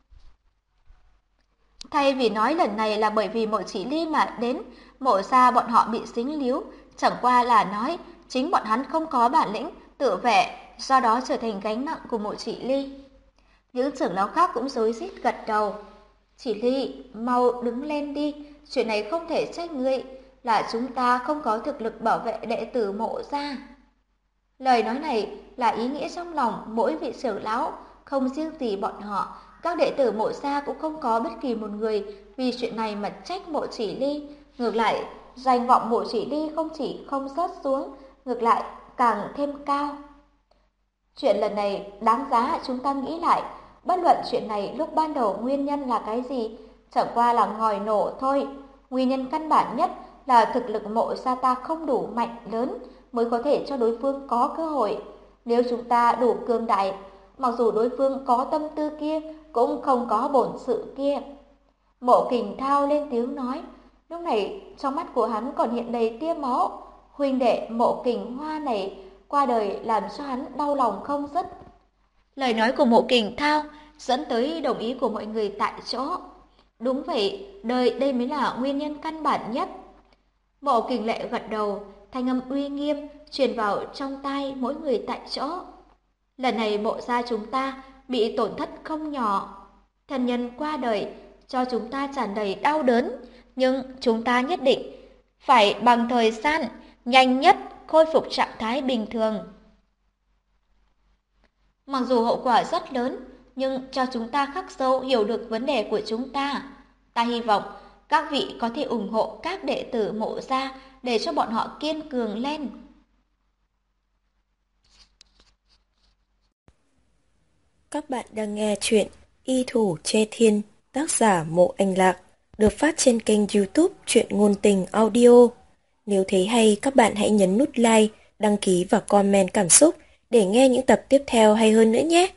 Thay vì nói lần này là bởi vì Mộ Chỉ Ly mà đến, Mộ gia bọn họ bị dính líu, chẳng qua là nói chính bọn hắn không có bản lĩnh tự vệ, do đó trở thành gánh nặng của Mộ Chỉ Ly. Những trưởng lão khác cũng rối rít gật đầu. "Chỉ Ly, mau đứng lên đi, chuyện này không thể trách ngươi, là chúng ta không có thực lực bảo vệ đệ tử Mộ gia." Lời nói này là ý nghĩa trong lòng mỗi vị trưởng lão, không riêng gì bọn họ, các đệ tử Mộ gia cũng không có bất kỳ một người vì chuyện này mà trách Mộ Chỉ Ly. Ngược lại, danh vọng Mộ Chỉ Ly không chỉ không rớt xuống, ngược lại càng thêm cao. Chuyện lần này đáng giá chúng ta nghĩ lại, bất luận chuyện này lúc ban đầu nguyên nhân là cái gì, chẳng qua là ngòi nổ thôi. Nguyên nhân căn bản nhất là thực lực Mộ gia ta không đủ mạnh lớn mới có thể cho đối phương có cơ hội. Nếu chúng ta đủ cường đại, mặc dù đối phương có tâm tư kia cũng không có bổn sự kia. Mộ Kình Thao lên tiếng nói, lúc này trong mắt của hắn còn hiện đầy tia máu. Huynh đệ Mộ Kình Hoa này qua đời làm cho hắn đau lòng không dứt. Lời nói của Mộ Kình Thao dẫn tới đồng ý của mọi người tại chỗ. Đúng vậy, đây mới là nguyên nhân căn bản nhất. Mộ Kình Lệ gật đầu, thanh âm uy nghiêm truyền vào trong tai mỗi người tại chỗ. Lần này Mộ gia chúng ta bị tổn thất không nhỏ, thân nhân qua đời cho chúng ta tràn đầy đau đớn, nhưng chúng ta nhất định phải bằng thời gian nhanh nhất khôi phục trạng thái bình thường. Mặc dù hậu quả rất lớn, nhưng cho chúng ta khắc sâu hiểu được vấn đề của chúng ta. Ta hy vọng các vị có thể ủng hộ các đệ tử Mộ gia để cho bọn họ kiên cường lên. Các bạn đang nghe chuyện Y Thủ Che Thiên, tác giả Mộ Anh Lạc, được phát trên kênh YouTube Truyện Ngôn Tình Audio. Nếu thấy hay, các bạn hãy nhấn nút like, đăng ký và comment cảm xúc để nghe những tập tiếp theo hay hơn nữa nhé.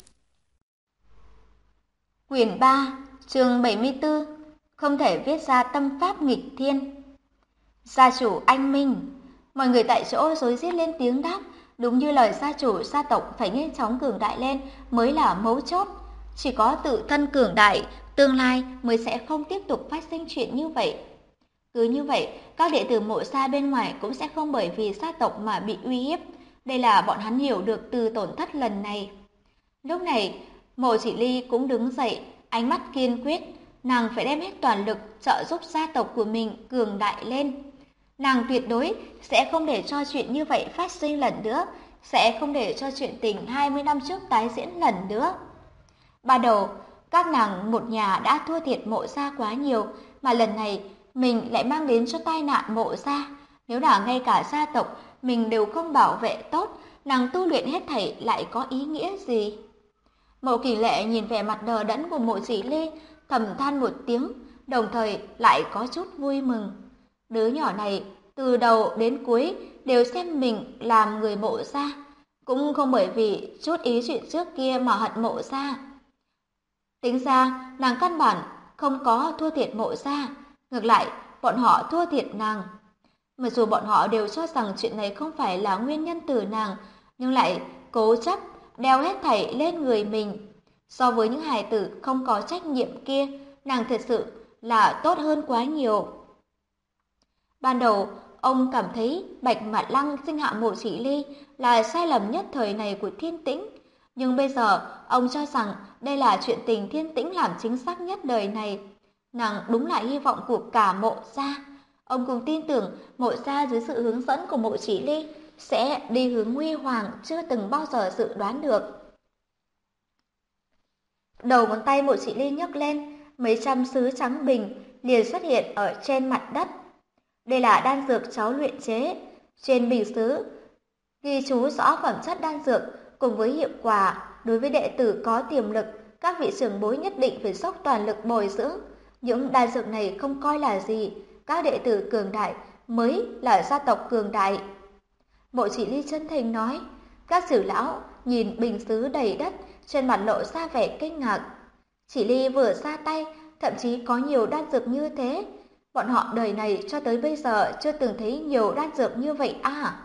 Quyển 3, chương 74, không thể viết ra tâm pháp nghịch thiên. Gia chủ anh minh, mọi người tại chỗ rối rít lên tiếng đáp. Đúng như lời gia chủ, gia tộc phải nhanh chóng cường đại lên mới là mấu chốt. Chỉ có tự thân cường đại, tương lai mới sẽ không tiếp tục phát sinh chuyện như vậy. Cứ như vậy, các đệ tử Mộ gia bên ngoài cũng sẽ không bởi vì gia tộc mà bị uy hiếp. Đây là bọn hắn hiểu được từ tổn thất lần này. Lúc này, Mộ Chỉ Ly cũng đứng dậy, ánh mắt kiên quyết. Nàng phải đem hết toàn lực trợ giúp gia tộc của mình cường đại lên. Nàng tuyệt đối sẽ không để cho chuyện như vậy phát sinh lần nữa, sẽ không để cho chuyện tình 20 năm trước tái diễn lần nữa. Ban đầu, các nàng một nhà đã thua thiệt Mộ gia quá nhiều, mà lần này mình lại mang đến cho tai nạn Mộ gia. Nếu là ngay cả gia tộc mình đều không bảo vệ tốt, nàng tu luyện hết thảy lại có ý nghĩa gì? Mộ Kình Lệ nhìn vẻ mặt đờ đẫn của Mộ Chỉ Ly, thầm than một tiếng, đồng thời lại có chút vui mừng. Đứa nhỏ này từ đầu đến cuối đều xem mình làm người Mộ gia, cũng không bởi vì chút ý chuyện trước kia mà hận Mộ gia. Tính ra, nàng căn bản không có thua thiệt Mộ gia, ngược lại, bọn họ thua thiệt nàng. Mặc dù bọn họ đều cho rằng chuyện này không phải là nguyên nhân từ nàng, nhưng lại cố chấp đeo hết thảy lên người mình. So với những hài tử không có trách nhiệm kia, nàng thật sự là tốt hơn quá nhiều. Ban đầu, ông cảm thấy Bạch Mạt Lăng sinh hạ Mộ Chỉ Ly là sai lầm nhất thời này của Thiên Tĩnh. Nhưng bây giờ, ông cho rằng đây là chuyện tình Thiên Tĩnh làm chính xác nhất đời này. Nàng đúng là hy vọng của cả Mộ gia. Ông cũng tin tưởng Mộ gia dưới sự hướng dẫn của Mộ Chỉ Ly sẽ đi hướng huy hoàng chưa từng bao giờ dự đoán được. Đầu ngón tay Mộ Chỉ Ly nhấc lên, mấy trăm sứ trắng bình liền xuất hiện ở trên mặt đất. Đây là đan dược cháu luyện chế. Trên bình sứ ghi chú rõ phẩm chất đan dược cùng với hiệu quả. Đối với đệ tử có tiềm lực, các vị trưởng bối nhất định phải dốc toàn lực bồi dưỡng. Những đan dược này không coi là gì, các đệ tử cường đại mới là gia tộc cường đại. Mộ Chỉ Ly chân thành nói. Các trưởng lão nhìn bình sứ đầy đất, trên mặt lộ ra vẻ kinh ngạc. Chỉ Ly vừa ra tay, thậm chí có nhiều đan dược như thế. Bọn họ đời này cho tới bây giờ chưa từng thấy nhiều đan dược như vậy à?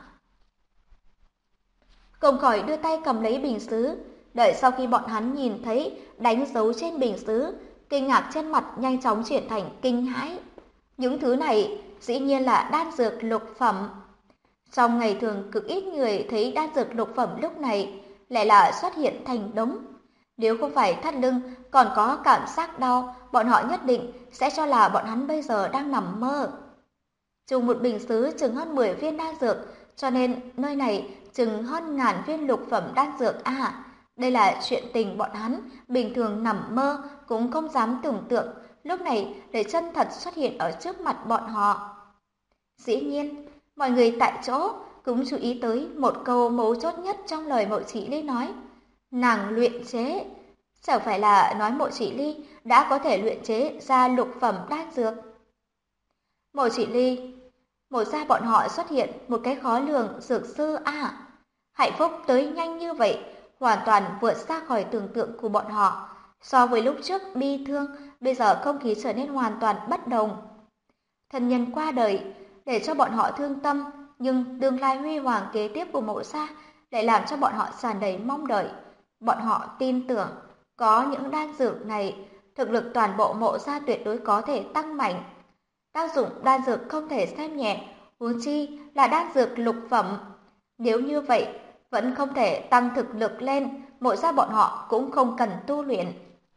Không khỏi đưa tay cầm lấy bình sứ, đợi sau khi bọn hắn nhìn thấy đánh dấu trên bình sứ, kinh ngạc trên mặt nhanh chóng chuyển thành kinh hãi. Những thứ này dĩ nhiên là đan dược lục phẩm. Trong ngày thường cực ít người thấy đan dược lục phẩm lúc này lại là xuất hiện thành đống. Nếu không phải thắt lưng còn có cảm giác đau, bọn họ nhất định sẽ cho là bọn hắn bây giờ đang nằm mơ. Chung một bình sứ chừng hơn 10 viên đan dược, cho nên nơi này chừng hơn ngàn viên lục phẩm đan dược à. Đây là chuyện tình bọn hắn bình thường nằm mơ cũng không dám tưởng tượng, lúc này để chân thật xuất hiện ở trước mặt bọn họ. Dĩ nhiên, mọi người tại chỗ cũng chú ý tới một câu mấu chốt nhất trong lời Mộ Chỉ Ly nói. Nàng luyện chế, chẳng phải là nói Mộ Chỉ Ly đã có thể luyện chế ra lục phẩm đan dược. Mộ Chỉ Ly, Mộ gia bọn họ xuất hiện một cái khó lường dược sư à. Hạnh phúc tới nhanh như vậy, hoàn toàn vượt xa khỏi tưởng tượng của bọn họ. So với lúc trước bi thương, bây giờ không khí trở nên hoàn toàn bất đồng. Thân nhân qua đời, để cho bọn họ thương tâm, nhưng tương lai huy hoàng kế tiếp của Mộ gia lại làm cho bọn họ tràn đầy mong đợi. Bọn họ tin tưởng, có những đan dược này, thực lực toàn bộ Mộ gia tuyệt đối có thể tăng mạnh. Tác dụng đan dược không thể xem nhẹ, huống chi là đan dược lục phẩm. Nếu như vậy, vẫn không thể tăng thực lực lên, Mộ gia bọn họ cũng không cần tu luyện.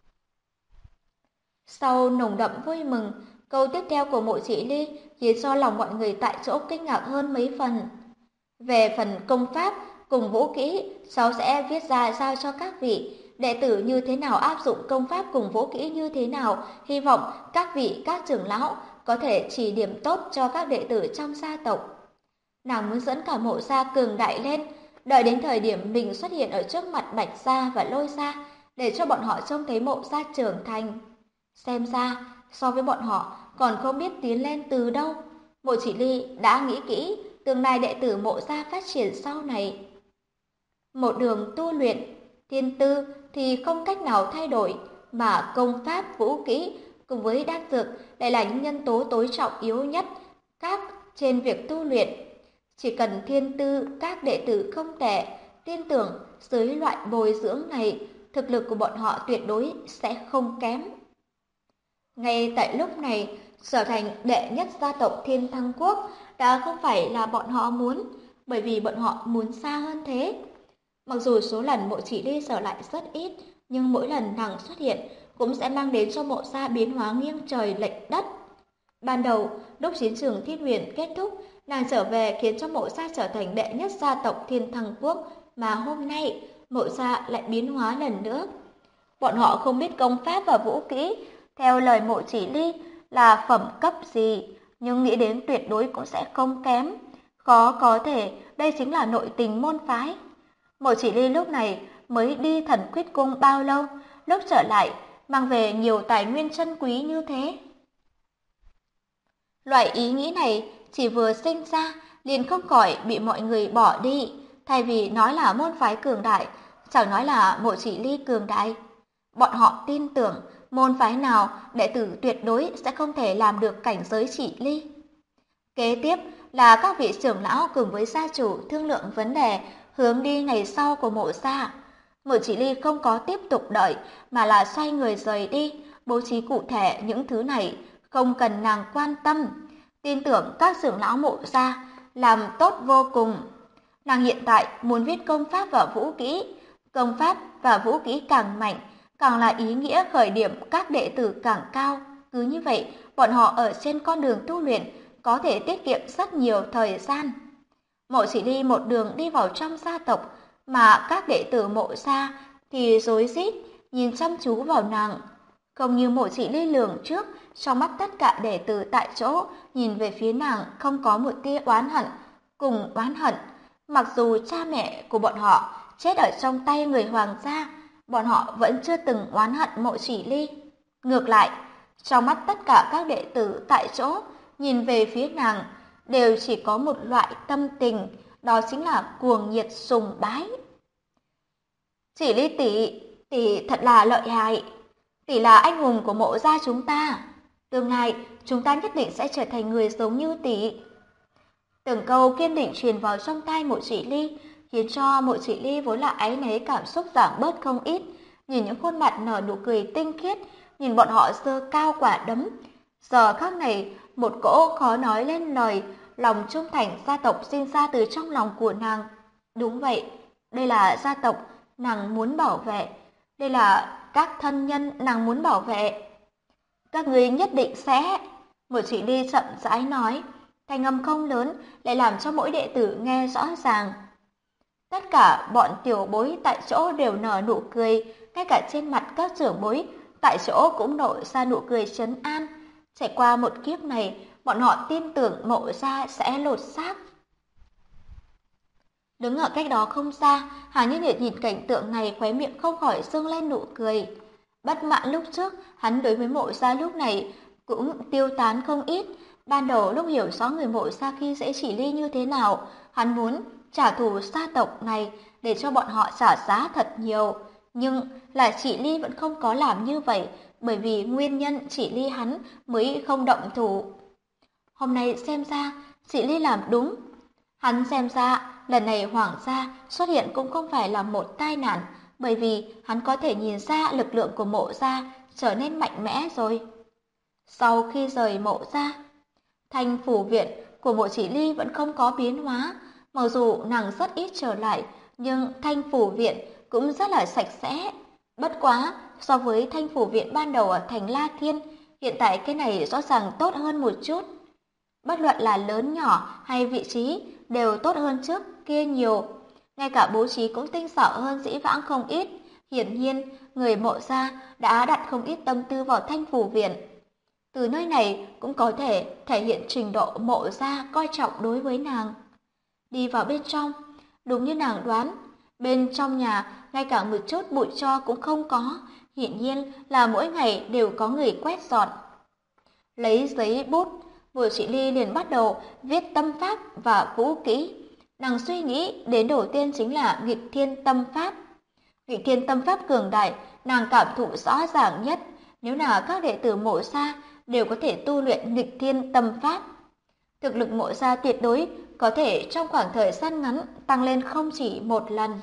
Sau nồng đậm vui mừng, câu tiếp theo của Mộ Chỉ Ly khiến cho lòng mọi người tại chỗ kinh ngạc hơn mấy phần. Về phần công pháp cùng vũ kỹ, cháu sẽ viết ra giao cho các vị. Đệ tử như thế nào áp dụng công pháp cùng vũ kỹ như thế nào, hy vọng các vị, các trưởng lão có thể chỉ điểm tốt cho các đệ tử trong gia tộc. Nàng muốn dẫn cả Mộ gia cường đại lên, đợi đến thời điểm mình xuất hiện ở trước mặt Bạch gia và Lôi gia, để cho bọn họ trông thấy Mộ gia trưởng thành. Xem ra, so với bọn họ còn không biết tiến lên từ đâu. Mộ Chỉ Ly đã nghĩ kỹ tương lai đệ tử Mộ gia phát triển sau này. Một đường tu luyện, thiên tư thì không cách nào thay đổi, mà công pháp, vũ kỹ cùng với đan dược lại là những nhân tố tối trọng yếu nhất các trên việc tu luyện. Chỉ cần thiên tư các đệ tử không tệ, tin tưởng dưới loại bồi dưỡng này, thực lực của bọn họ tuyệt đối sẽ không kém. Ngay tại lúc này, trở thành đệ nhất gia tộc Thiên Thăng Quốc đã không phải là bọn họ muốn, bởi vì bọn họ muốn xa hơn thế. Mặc dù số lần Mộ Chỉ Ly trở lại rất ít, nhưng mỗi lần nàng xuất hiện cũng sẽ mang đến cho Mộ gia biến hóa nghiêng trời lệch đất. Ban đầu, lúc chiến trường Thiên Huyền kết thúc, nàng trở về khiến cho Mộ gia trở thành đệ nhất gia tộc Thiên Thăng Quốc, mà hôm nay Mộ gia lại biến hóa lần nữa. Bọn họ không biết công pháp và vũ kỹ theo lời Mộ Chỉ Ly là phẩm cấp gì, nhưng nghĩ đến tuyệt đối cũng sẽ không kém. Khó có thể, đây chính là nội tình môn phái. Mộ Chỉ Ly lúc này mới đi Thần Quyết Cung bao lâu, lúc trở lại mang về nhiều tài nguyên chân quý như thế. Loại ý nghĩ này chỉ vừa sinh ra liền không khỏi bị mọi người bỏ đi, thay vì nói là môn phái cường đại, chẳng nói là Mộ Chỉ Ly cường đại. Bọn họ tin tưởng môn phái nào đệ tử tuyệt đối sẽ không thể làm được cảnh giới Chỉ Ly. Kế tiếp là các vị trưởng lão cùng với gia chủ thương lượng vấn đề hướng đi ngày sau của Mộ gia. Mộ Chỉ Ly không có tiếp tục đợi mà là xoay người rời đi, bố trí cụ thể những thứ này không cần nàng quan tâm. Tin tưởng các trưởng lão Mộ gia làm tốt vô cùng. Nàng hiện tại muốn viết công pháp và vũ kỹ, công pháp và vũ kỹ càng mạnh, càng là ý nghĩa khởi điểm các đệ tử càng cao. Cứ như vậy, bọn họ ở trên con đường tu luyện có thể tiết kiệm rất nhiều thời gian. Mộ Chỉ Ly một đường đi vào trong gia tộc, mà các đệ tử Mộ gia thì rối rít nhìn chăm chú vào nàng. Không như Mộ Chỉ Ly lường trước, trong mắt tất cả đệ tử tại chỗ nhìn về phía nàng không có một tia oán hận. Cùng oán hận, mặc dù cha mẹ của bọn họ chết ở trong tay người hoàng gia, bọn họ vẫn chưa từng oán hận Mộ Chỉ Ly. Ngược lại, trong mắt tất cả các đệ tử tại chỗ nhìn về phía nàng đều chỉ có một loại tâm tình, đó chính là cuồng nhiệt sùng bái. Chỉ Ly tỷ, tỷ thật là lợi hại, tỷ là anh hùng của Mộ gia chúng ta. Tương lai chúng ta nhất định sẽ trở thành người giống như tỷ. Từng câu kiên định truyền vào trong tai Mộ Chỉ Ly, khiến cho Mộ Chỉ Ly vốn là áy náy cảm xúc giảm bớt không ít. Nhìn những khuôn mặt nở nụ cười tinh khiết, nhìn bọn họ giơ cao quả đấm. Giờ khắc này, một cỗ khó nói lên lời, lòng trung thành gia tộc sinh ra từ trong lòng của nàng. Đúng vậy, đây là gia tộc nàng muốn bảo vệ, đây là các thân nhân nàng muốn bảo vệ. Các ngươi nhất định sẽ... Mộ Chỉ Ly chậm rãi nói, thanh âm không lớn lại làm cho mỗi đệ tử nghe rõ ràng. Tất cả bọn tiểu bối tại chỗ đều nở nụ cười, ngay cả trên mặt các trưởng bối tại chỗ cũng nở ra nụ cười trấn an. Trải qua một kiếp này, bọn họ tin tưởng Mộ gia sẽ lột xác. Đứng ở cách đó không xa, Hà Như Nhiệt nhìn cảnh tượng này khóe miệng không khỏi dương lên nụ cười. Bất mãn lúc trước, hắn đối với Mộ gia lúc này cũng tiêu tán không ít. Ban đầu lúc hiểu rõ người Mộ gia khi dễ Chỉ Ly như thế nào, hắn muốn trả thù gia tộc này để cho bọn họ trả giá thật nhiều. Nhưng là Chỉ Ly vẫn không có làm như vậy, bởi vì nguyên nhân Chỉ Ly hắn mới không động thủ. Hôm nay xem ra Chỉ Ly làm đúng. Hắn xem ra lần này Hoàng gia xuất hiện cũng không phải là một tai nạn, bởi vì hắn có thể nhìn ra lực lượng của Mộ gia trở nên mạnh mẽ rồi. Sau khi rời Mộ gia, Thanh phủ viện của Mộ Chỉ Ly vẫn không có biến hóa, mặc dù nàng rất ít trở lại, nhưng Thanh phủ viện cũng rất là sạch sẽ. Bất quá, so với Thanh phủ viện ban đầu ở thành La Thiên, hiện tại cái này rõ ràng tốt hơn một chút. Bất luận là lớn nhỏ hay vị trí đều tốt hơn trước kia nhiều. Ngay cả bố trí cũng tinh xảo hơn dĩ vãng không ít. Hiển nhiên, người Mộ gia đã đặt không ít tâm tư vào Thanh phủ viện. Từ nơi này cũng có thể thể hiện trình độ Mộ gia coi trọng đối với nàng. Đi vào bên trong, đúng như nàng đoán, bên trong nhà ngay cả một chút bụi tro cũng không có, hiển nhiên là mỗi ngày đều có người quét dọn. Lấy giấy bút, Mộ Chỉ Ly liền bắt đầu viết tâm pháp và vũ kỹ. Nàng suy nghĩ đến đầu tiên chính là nghịch thiên tâm pháp. Nghịch thiên tâm pháp cường đại, nàng cảm thụ rõ ràng nhất, nếu là các đệ tử Mộ gia đều có thể tu luyện nghịch thiên tâm pháp. Thực lực Mộ gia tuyệt đối có thể trong khoảng thời gian ngắn tăng lên không chỉ một lần.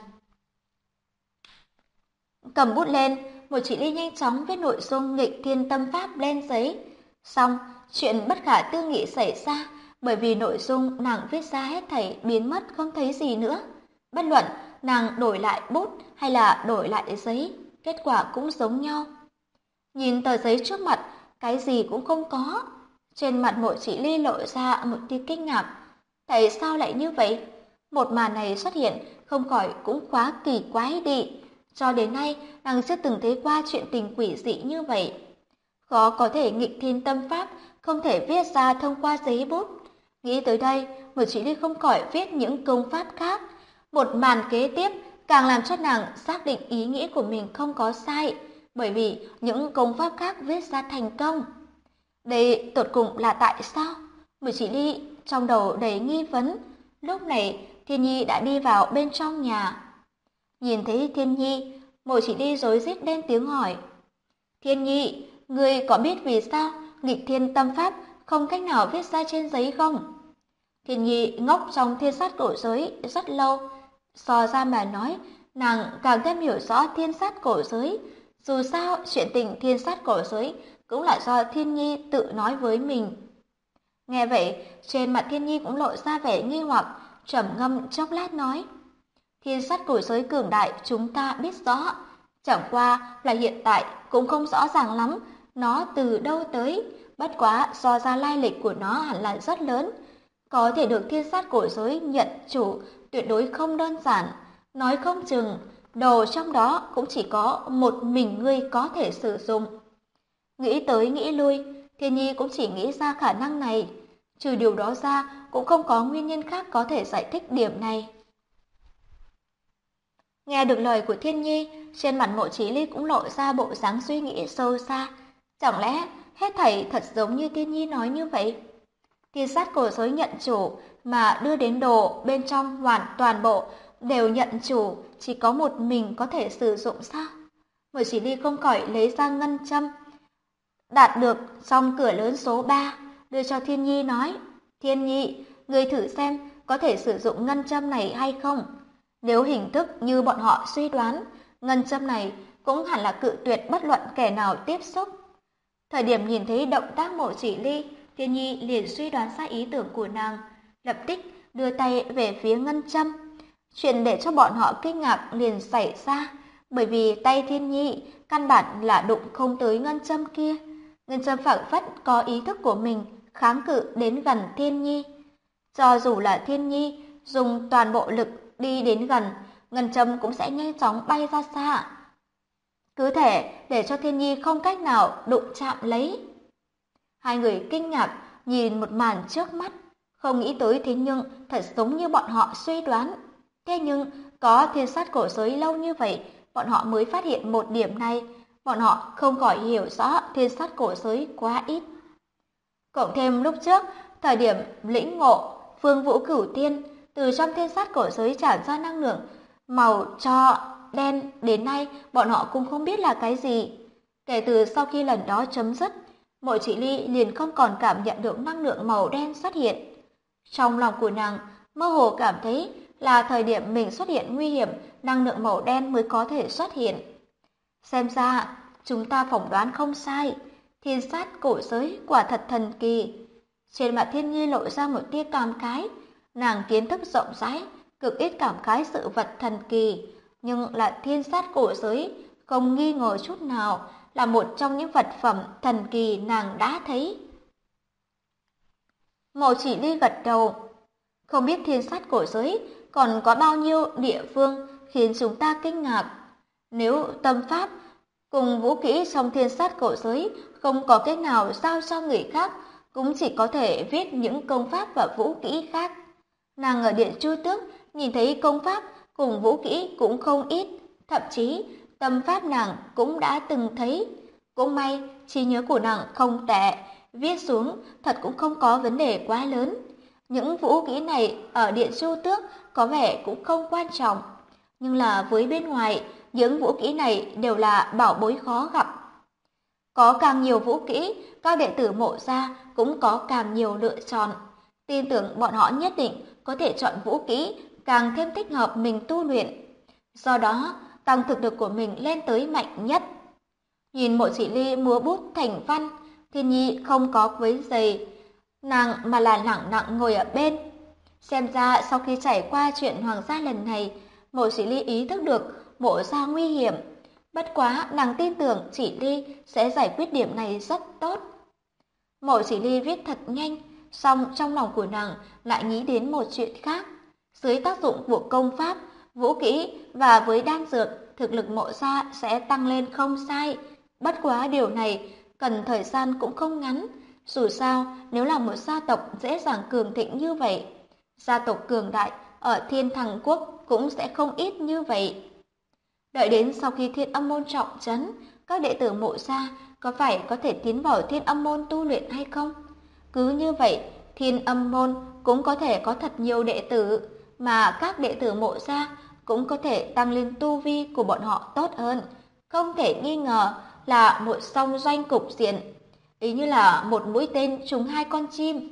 Cầm bút lên, Mộ Chỉ Ly nhanh chóng viết nội dung nghịch thiên tâm pháp lên giấy. Xong, chuyện bất khả tư nghị xảy ra, bởi vì nội dung nàng viết ra hết thảy biến mất không thấy gì nữa. Bất luận nàng đổi lại bút hay là đổi lại giấy, kết quả cũng giống nhau. Nhìn tờ giấy trước mặt, cái gì cũng không có. Trên mặt Mộ Chỉ Ly lộ ra một tia kinh ngạc. Tại sao lại như vậy? Một màn này xuất hiện không khỏi cũng quá kỳ quái đi. Cho đến nay, nàng chưa từng thấy qua chuyện tình quỷ dị như vậy. Khó có thể nghịch thiên tâm pháp, không thể viết ra thông qua giấy bút. Nghĩ tới đây, Mộ Chỉ Ly không khỏi viết những công pháp khác. Một màn kế tiếp càng làm cho nàng xác định ý nghĩ của mình không có sai, bởi vì những công pháp khác viết ra thành công. Đây tột cùng là tại sao? Mộ Chỉ Ly trong đầu đầy nghi vấn. Lúc này Thiên Nhi đã đi vào bên trong nhà. Nhìn thấy Thiên Nhi, Mộ Chỉ Ly rối rít lên tiếng hỏi: Thiên Nhi, ngươi có biết vì sao nghịch thiên tâm pháp không cách nào viết ra trên giấy không? Thiên Nhi ngốc trong thiên sát cổ giới rất lâu, so ra mà nói, nàng càng thêm hiểu rõ thiên sát cổ giới. Dù sao, chuyện tình thiên sát cổ giới cũng là do Thiên Nhi tự nói với mình. Nghe vậy, trên mặt Thiên Nhi cũng lộ ra vẻ nghi hoặc, trầm ngâm chốc lát nói: Thiên sát cổ giới cường đại chúng ta biết rõ, chẳng qua là hiện tại cũng không rõ ràng lắm nó từ đâu tới, bất quá so ra lai lịch của nó hẳn là rất lớn. Có thể được thiên sát cổ giới nhận chủ tuyệt đối không đơn giản, nói không chừng đồ trong đó cũng chỉ có một mình ngươi có thể sử dụng. Nghĩ tới nghĩ lui, Thiên Nhi cũng chỉ nghĩ ra khả năng này, trừ điều đó ra cũng không có nguyên nhân khác có thể giải thích điểm này. Nghe được lời của Thiên Nhi, trên mặt Mộ Chí Ly cũng lộ ra bộ dáng suy nghĩ sâu xa. Chẳng lẽ hết thảy thật giống như Thiên Nhi nói như vậy? Thiên sát cổ giới nhận chủ mà đưa đến đồ bên trong toàn bộ đều nhận chủ, chỉ có một mình có thể sử dụng sao? Mộ Chí Ly không khỏi lấy ra ngân châm đạt được trong cửa lớn số 3, đưa cho Thiên Nhi nói: Thiên Nhi, ngươi thử xem có thể sử dụng ngân châm này hay không? Nếu hình thức như bọn họ suy đoán, ngân châm này cũng hẳn là cự tuyệt bất luận kẻ nào tiếp xúc. Thời điểm nhìn thấy động tác Mộ Chỉ Ly, Thiên Nhi liền suy đoán ra ý tưởng của nàng, lập tức đưa tay về phía ngân châm. Chuyện để cho bọn họ kinh ngạc liền xảy ra, bởi vì tay Thiên Nhi căn bản là đụng không tới ngân châm kia. Ngân châm phảng phất có ý thức của mình, kháng cự đến gần Thiên Nhi. Cho dù là Thiên Nhi dùng toàn bộ lực đi đến gần, ngân châm cũng sẽ nhanh chóng bay ra xa, cứ thể để cho Thiên Nhi không cách nào đụng chạm lấy. Hai người kinh ngạc nhìn một màn trước mắt, không nghĩ tới thế nhưng thật giống như bọn họ suy đoán. Thế nhưng có thiên sát cổ giới lâu như vậy, bọn họ mới phát hiện một điểm này, bọn họ không khỏi hiểu rõ thiên sát cổ giới quá ít. Cộng thêm lúc trước, thời điểm lĩnh ngộ Phương Vũ Cửu Tiên, từ trong thiên sát cổ giới tràn ra năng lượng màu cho đen đến nay bọn họ cũng không biết là cái gì. Kể từ sau khi lần đó chấm dứt, Mộ Chỉ Ly liền không còn cảm nhận được năng lượng màu đen xuất hiện. Trong lòng của nàng mơ hồ cảm thấy là thời điểm mình xuất hiện nguy hiểm, năng lượng màu đen mới có thể xuất hiện. Xem ra chúng ta phỏng đoán không sai, thiên sát cổ giới quả thật thần kỳ. Trên mặt Thiên Nhi lộ ra một tia cảm khái, nàng kiến thức rộng rãi, cực ít cảm khái sự vật thần kỳ, nhưng là thiên sát cổ giới không nghi ngờ chút nào là một trong những vật phẩm thần kỳ nàng đã thấy. Mộ Chỉ Ly gật đầu, không biết thiên sát cổ giới còn có bao nhiêu địa phương khiến chúng ta kinh ngạc. Nếu tâm pháp cùng vũ kỹ trong thiên sát cổ giới không có cách nào giao cho người khác, cũng chỉ có thể viết những công pháp và vũ kỹ khác. Nàng ở Điện Chu Tước nhìn thấy công pháp cùng vũ kỹ cũng không ít, thậm chí tâm pháp nàng cũng đã từng thấy. Cũng may trí nhớ của nàng không tệ, viết xuống thật cũng không có vấn đề quá lớn. Những vũ kỹ này ở Điện Chu Tước có vẻ cũng không quan trọng, nhưng là với bên ngoài, những vũ kỹ này đều là bảo bối khó gặp. Có càng nhiều vũ kỹ, các đệ tử Mộ gia cũng có càng nhiều lựa chọn. Tin tưởng bọn họ nhất định có thể chọn vũ kỹ càng thêm thích hợp mình tu luyện. Do đó, tăng thực lực của mình lên tới mạnh nhất. Nhìn Mộ Chỉ Ly múa bút thành văn, Thiên Nhi không có quấy rầy nàng mà là lẳng lặng ngồi ở bên. Xem ra sau khi trải qua chuyện hoàng gia lần này, Mộ Chỉ Ly ý thức được Mộ gia nguy hiểm. Bất quá nàng tin tưởng Chỉ Ly sẽ giải quyết điểm này rất tốt. Mộ Chỉ Ly viết thật nhanh, song trong lòng của nàng lại nghĩ đến một chuyện khác. Dưới tác dụng của công pháp, vũ kỹ và với đan dược, thực lực Mộ gia sẽ tăng lên không sai. Bất quá điều này cần thời gian cũng không ngắn. Dù sao, nếu là một gia tộc dễ dàng cường thịnh như vậy, gia tộc cường đại ở Thiên Thằng Quốc cũng sẽ không ít như vậy. Đợi đến sau khi Thiên Âm môn trọng trấn, các đệ tử Mộ gia có phải có thể tiến vào Thiên Âm môn tu luyện hay không? Cứ như vậy, Thiên Âm môn cũng có thể có thật nhiều đệ tử, mà các đệ tử Mộ gia cũng có thể tăng lên tu vi của bọn họ tốt hơn. Không thể nghi ngờ là một song doanh cục diện, ý như là một mũi tên trúng hai con chim.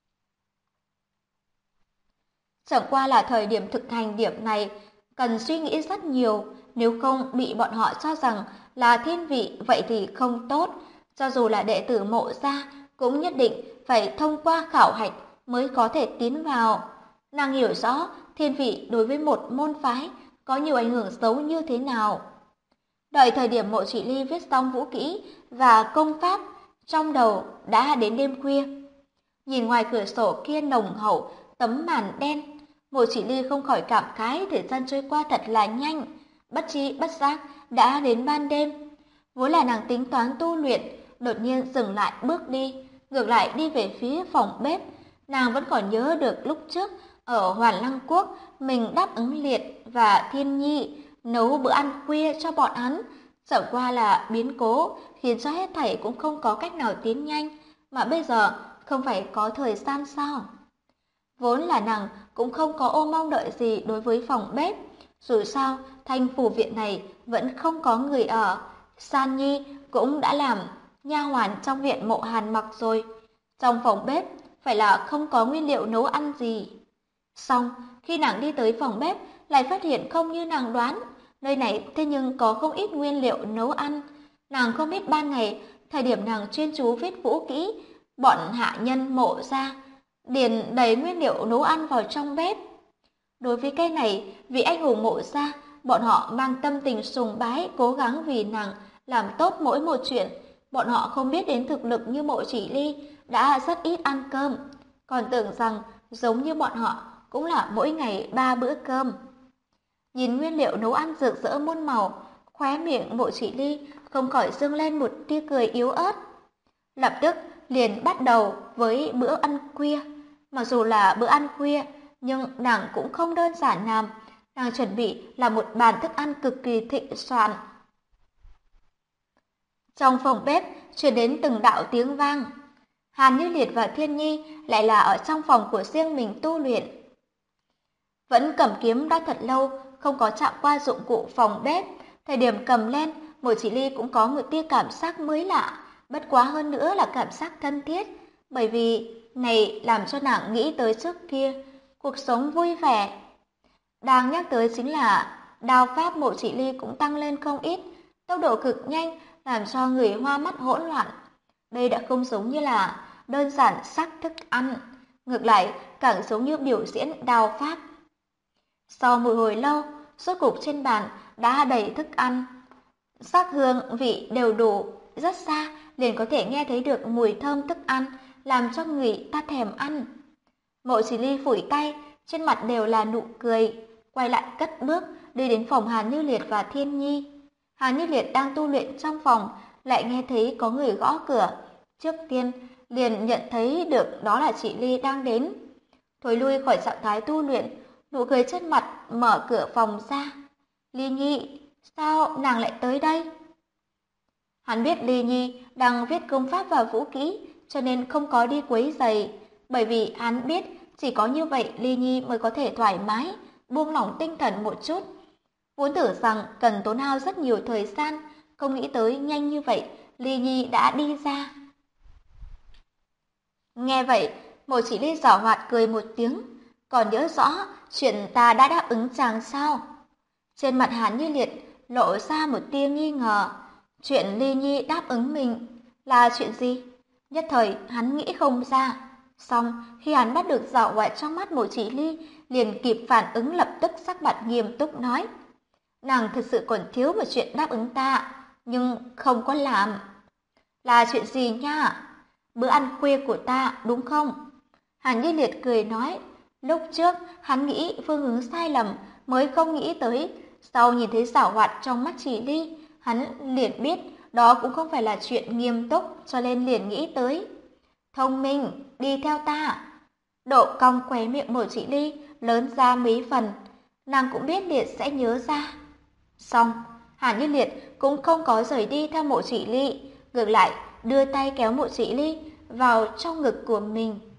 Chẳng qua là thời điểm thực hành điểm này cần suy nghĩ rất nhiều, nếu không bị bọn họ cho rằng là thiên vị vậy thì không tốt. Cho dù là đệ tử Mộ gia cũng nhất định phải thông qua khảo hạch mới có thể tiến vào. Nàng hiểu rõ thiên vị đối với một môn phái có nhiều ảnh hưởng xấu như thế nào. Đợi thời điểm Mộ Chỉ Ly viết xong vũ kỹ và công pháp, trong đầu đã đến đêm khuya. Nhìn ngoài cửa sổ kia nồng hậu tấm màn đen, Mộ Chỉ Ly không khỏi cảm khái thời gian trôi qua thật là nhanh, bất tri bất giác đã đến ban đêm. Vốn là nàng tính toán tu luyện, đột nhiên dừng lại bước đi, ngược lại đi về phía phòng bếp. Nàng vẫn còn nhớ được lúc trước ở Hoàn Lăng Quốc mình đáp ứng Liệt và Thiên Nhi nấu bữa ăn khuya cho bọn hắn. Chẳng qua là biến cố khiến cho hết thảy cũng không có cách nào tiến nhanh, mà bây giờ không phải có thời gian sao? Vốn là nàng cũng không có ôm mong đợi gì đối với phòng bếp, dù sao Thanh phủ viện này vẫn không có người ở. San Nhi cũng đã làm nha hoàn trong viện Mộ Hàn Mặc rồi. Trong phòng bếp phải là không có nguyên liệu nấu ăn gì. Xong, khi nàng đi tới phòng bếp lại phát hiện không như nàng đoán, nơi này thế nhưng có không ít nguyên liệu nấu ăn. Nàng không biết ban ngày, thời điểm nàng chuyên chú viết vũ kỹ, bọn hạ nhân Mộ gia điền đầy nguyên liệu nấu ăn vào trong bếp. Đối với cái này, vị anh hùng Mộ gia, bọn họ mang tâm tình sùng bái, cố gắng vì nàng làm tốt mỗi một chuyện. Bọn họ không biết đến thực lực như Mộ Chỉ Ly đã rất ít ăn cơm, còn tưởng rằng giống như bọn họ cũng là mỗi ngày 3 bữa cơm. Nhìn nguyên liệu nấu ăn rực rỡ muôn màu, khóe miệng Mộ Chỉ Ly không khỏi dâng lên một tia cười yếu ớt. Lập tức liền bắt đầu với bữa ăn khuya. Mặc dù là bữa ăn khuya, nhưng nàng cũng không đơn giản làm. Nàng chuẩn bị là một bàn thức ăn cực kỳ thịnh soạn. Trong phòng bếp truyền đến từng đạo tiếng vang. Hàn Như Liệt và Thiên Nhi lại là ở trong phòng của riêng mình tu luyện. Vẫn cầm kiếm đã thật lâu, không có chạm qua dụng cụ phòng bếp. Thời điểm cầm lên, Mộ Chỉ Ly cũng có một tia cảm giác mới lạ, bất quá hơn nữa là cảm giác thân thiết, bởi vì này làm cho nàng nghĩ tới trước kia, cuộc sống vui vẻ. Đang nhắc tới chính là đao pháp Mộ Chỉ Ly cũng tăng lên không ít, tốc độ cực nhanh làm cho người hoa mắt hỗn loạn. Đây đã không giống như là đơn giản sắc thức ăn, ngược lại càng giống như biểu diễn đao pháp. Sau một hồi lâu, rốt cục trên bàn đã đầy thức ăn. Sắc hương vị đều đủ, rất xa liền có thể nghe thấy được mùi thơm thức ăn, làm cho người ta thèm ăn. Mộ Chỉ Ly phủi tay, trên mặt đều là nụ cười, quay lại cất bước đi đến phòng Hàn Như Liệt và Thiên Nhi. Hàn Như Liệt đang tu luyện trong phòng, lại nghe thấy có người gõ cửa. Trước tiên liền nhận thấy được đó là chị Ly đang đến. Thối lui khỏi trạng thái tu luyện, nụ cười trên mặt mở cửa phòng ra. Ly Nhi, sao nàng lại tới đây? Hắn biết Ly Nhi đang viết công pháp và vũ kỹ, cho nên không có đi quấy rầy, bởi vì hắn biết chỉ có như vậy Ly Nhi mới có thể thoải mái, buông lỏng tinh thần một chút. Vốn tưởng rằng cần tốn hao rất nhiều thời gian, không nghĩ tới nhanh như vậy Ly Nhi đã đi ra. Nghe vậy, Mộ Chỉ Ly giảo hoạt cười một tiếng, còn nhớ rõ chuyện ta đã đáp ứng chàng sao? Trên mặt Hàn Như Liệt lộ ra một tia nghi ngờ, chuyện Ly Nhi đáp ứng mình là chuyện gì? Nhất thời hắn nghĩ không ra. Xong khi hắn bắt được giảo hoạt trong mắt Mộ Chỉ Ly, liền kịp phản ứng, lập tức sắc mặt nghiêm túc nói: nàng thực sự còn thiếu một chuyện đáp ứng ta, nhưng không có làm. Là chuyện gì nha? Bữa ăn khuya của ta, đúng không? Hàn Như Liệt cười nói, lúc trước hắn nghĩ phương hướng sai lầm mới không nghĩ tới, sau nhìn thấy giảo hoạt trong mắt Chỉ Ly, hắn liền biết đó cũng không phải là chuyện nghiêm túc, cho nên liền nghĩ tới. Thông minh, đi theo ta. Độ cong khóe miệng Mộ Chỉ Ly lớn ra mấy phần, nàng cũng biết Liệt sẽ nhớ ra. Xong, Hàn Như Liệt cũng không có rời đi theo Mộ Chỉ Ly, ngược lại đưa tay kéo Mộ Chỉ Ly vào trong ngực của mình.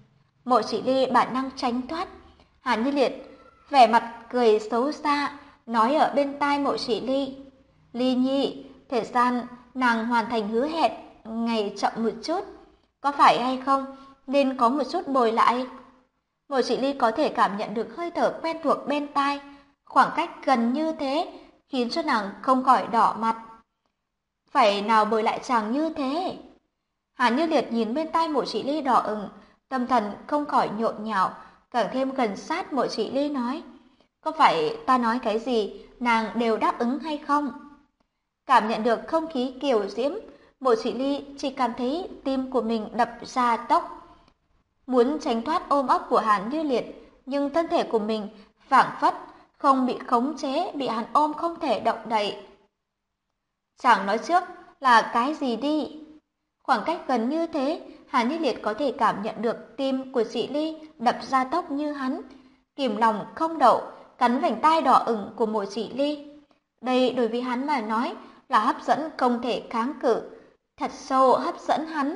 Mộ Chỉ Ly bản năng tránh thoát. Hàn Như Liệt vẻ mặt cười xấu xa, nói ở bên tai Mộ Chỉ Ly: Ly Nhi, thời gian nàng hoàn thành hứa hẹn ngày chậm một chút, có phải hay không nên có một chút bồi lại. Mộ Chỉ Ly có thể cảm nhận được hơi thở quen thuộc bên tai, khoảng cách gần như thế khiến cho nàng không khỏi đỏ mặt. Phải nào bồi lại chàng như thế? Hàn Như Liệt nhìn bên tai Mộ Chỉ Ly đỏ ửng, tâm thần không khỏi nhộn nhạo, càng thêm gần sát Mộ Chỉ Ly nói: có phải ta nói cái gì nàng đều đáp ứng hay không? Cảm nhận được không khí kiều diễm, Mộ Chỉ Ly chỉ cảm thấy tim của mình đập ra tốc. Muốn tránh thoát ôm ấp của Hàn Như Liệt, nhưng thân thể của mình phảng phất không bị khống chế, bị hắn ôm không thể động đậy. Chẳng nói trước là cái gì đi. Khoảng cách gần như thế, Hàn Như Liệt có thể cảm nhận được tim của Chỉ Ly đập ra tốc như hắn, kìm lòng không đậu, cắn vành tai đỏ ửng của Mộ Chỉ Ly. Đây đối với hắn mà nói là hấp dẫn không thể kháng cự, thật sâu hấp dẫn hắn.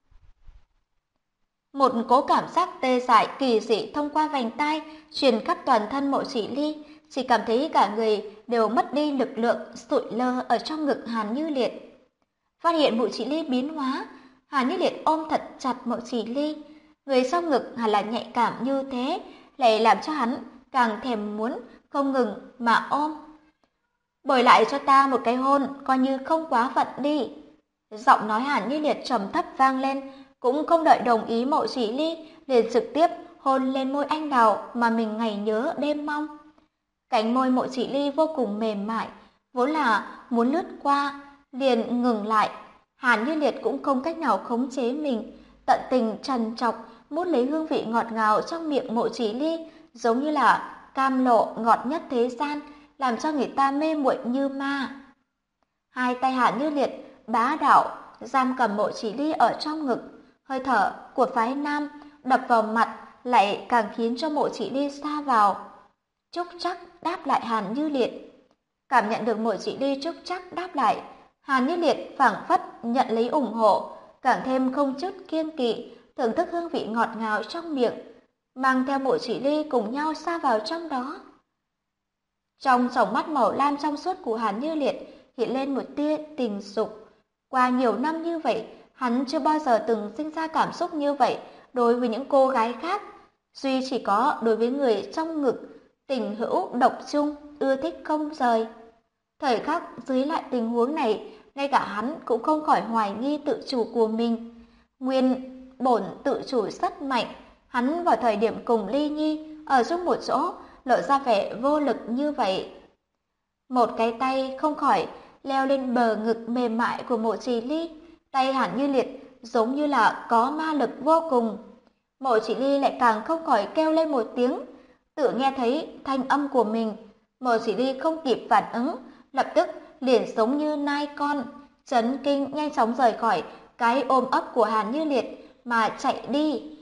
Một cỗ cảm giác tê dại kỳ dị thông qua vành tai truyền khắp toàn thân Mộ Chỉ Ly, chỉ cảm thấy cả người đều mất đi lực lượng, sụi lơ ở trong ngực Hàn Như Liệt. Phát hiện Mộ Chỉ Ly biến hóa, Hàn Như Liệt ôm thật chặt Mộ Chỉ Ly, người trong ngực hẳn là nhạy cảm như thế, lại làm cho hắn càng thèm muốn không ngừng mà ôm. Bồi lại cho ta một cái hôn, coi như không quá phận đi. Giọng nói Hàn Như Liệt trầm thấp vang lên, cũng không đợi đồng ý Mộ Chỉ Ly, liền trực tiếp hôn lên môi anh đào mà mình ngày nhớ đêm mong. Cánh môi Mộ Chỉ Ly vô cùng mềm mại, vốn là muốn lướt qua, liền ngừng lại. Hàn Như Liệt cũng không cách nào khống chế mình, tận tình trằn trọc mút lấy hương vị ngọt ngào trong miệng Mộ Chỉ Ly, giống như là cam lộ ngọt nhất thế gian, làm cho người ta mê muội như ma. Hai tay Hàn Như Liệt bá đạo giam cầm Mộ Chỉ Ly ở trong ngực, hơi thở của phái nam đập vào mặt lại càng khiến cho Mộ Chỉ Ly sa vào. Trúc Trắc đáp lại Hàn Như Liệt. Cảm nhận được Mộ Chỉ Ly Trúc Trắc đáp lại, Hàn Như Liệt phảng phất nhận lấy ủng hộ, càng thêm không chút kiêng kỵ, thưởng thức hương vị ngọt ngào trong miệng, mang theo Mộ Chỉ Ly cùng nhau sa vào trong đó. Trong tròng mắt màu lam trong suốt của Hàn Như Liệt hiện lên một tia tình dục. Qua nhiều năm như vậy, hắn chưa bao giờ từng sinh ra cảm xúc như vậy đối với những cô gái khác, duy chỉ có đối với người trong ngực, tình hữu độc chung, ưa thích không rời. Thời khắc dưới lại tình huống này, ngay cả hắn cũng không khỏi hoài nghi tự chủ của mình. Nguyên bổn tự chủ rất mạnh, hắn vào thời điểm cùng Ly Nhi ở chung một chỗ, lộ ra vẻ vô lực như vậy. Một cái tay không khỏi leo lên bờ ngực mềm mại của Mộ Chỉ Ly, tay Hàn Như Liệt giống như là có ma lực vô cùng. Mộ Chỉ Ly lại càng không khỏi kêu lên một tiếng, tự nghe thấy thanh âm của mình. Mộ Chỉ Ly không kịp phản ứng, lập tức liền giống như nai con, chấn kinh nhanh chóng rời khỏi cái ôm ấp của Hàn Như Liệt mà chạy đi.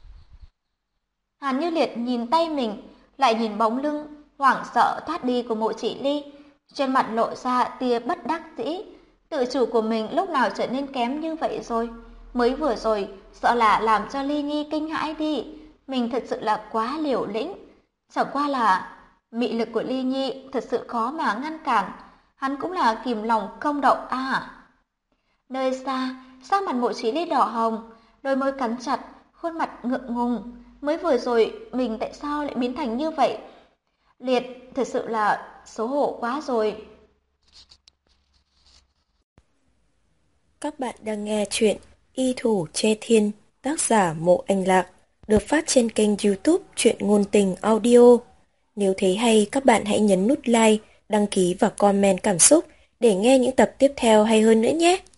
Hàn Như Liệt nhìn tay mình, lại nhìn bóng lưng hoảng sợ thoát đi của Mộ Chỉ Ly, trên mặt lộ ra tia bất đắc dĩ. Tự chủ của mình lúc nào trở nên kém như vậy rồi? Mới vừa rồi sợ là làm cho Ly Nhi kinh hãi đi, mình thật sự là quá liều lĩnh. Chẳng qua là mị lực của Ly Nhi thật sự khó mà ngăn cản, hắn cũng là kìm lòng không đậu à. Nơi xa, sắc mặt Mộ Chỉ Ly đỏ hồng, đôi môi cắn chặt, khuôn mặt ngượng ngùng. Mới vừa rồi mình tại sao lại biến thành như vậy? Liệt, thật sự là xấu hổ quá rồi. Các bạn đang nghe chuyện Y Thủ Chê Thiên, tác giả Mộ Anh Lạc, được phát trên kênh YouTube Truyện Ngôn Tình Audio. Nếu thấy hay, các bạn hãy nhấn nút like, đăng ký và comment cảm xúc để nghe những tập tiếp theo hay hơn nữa nhé.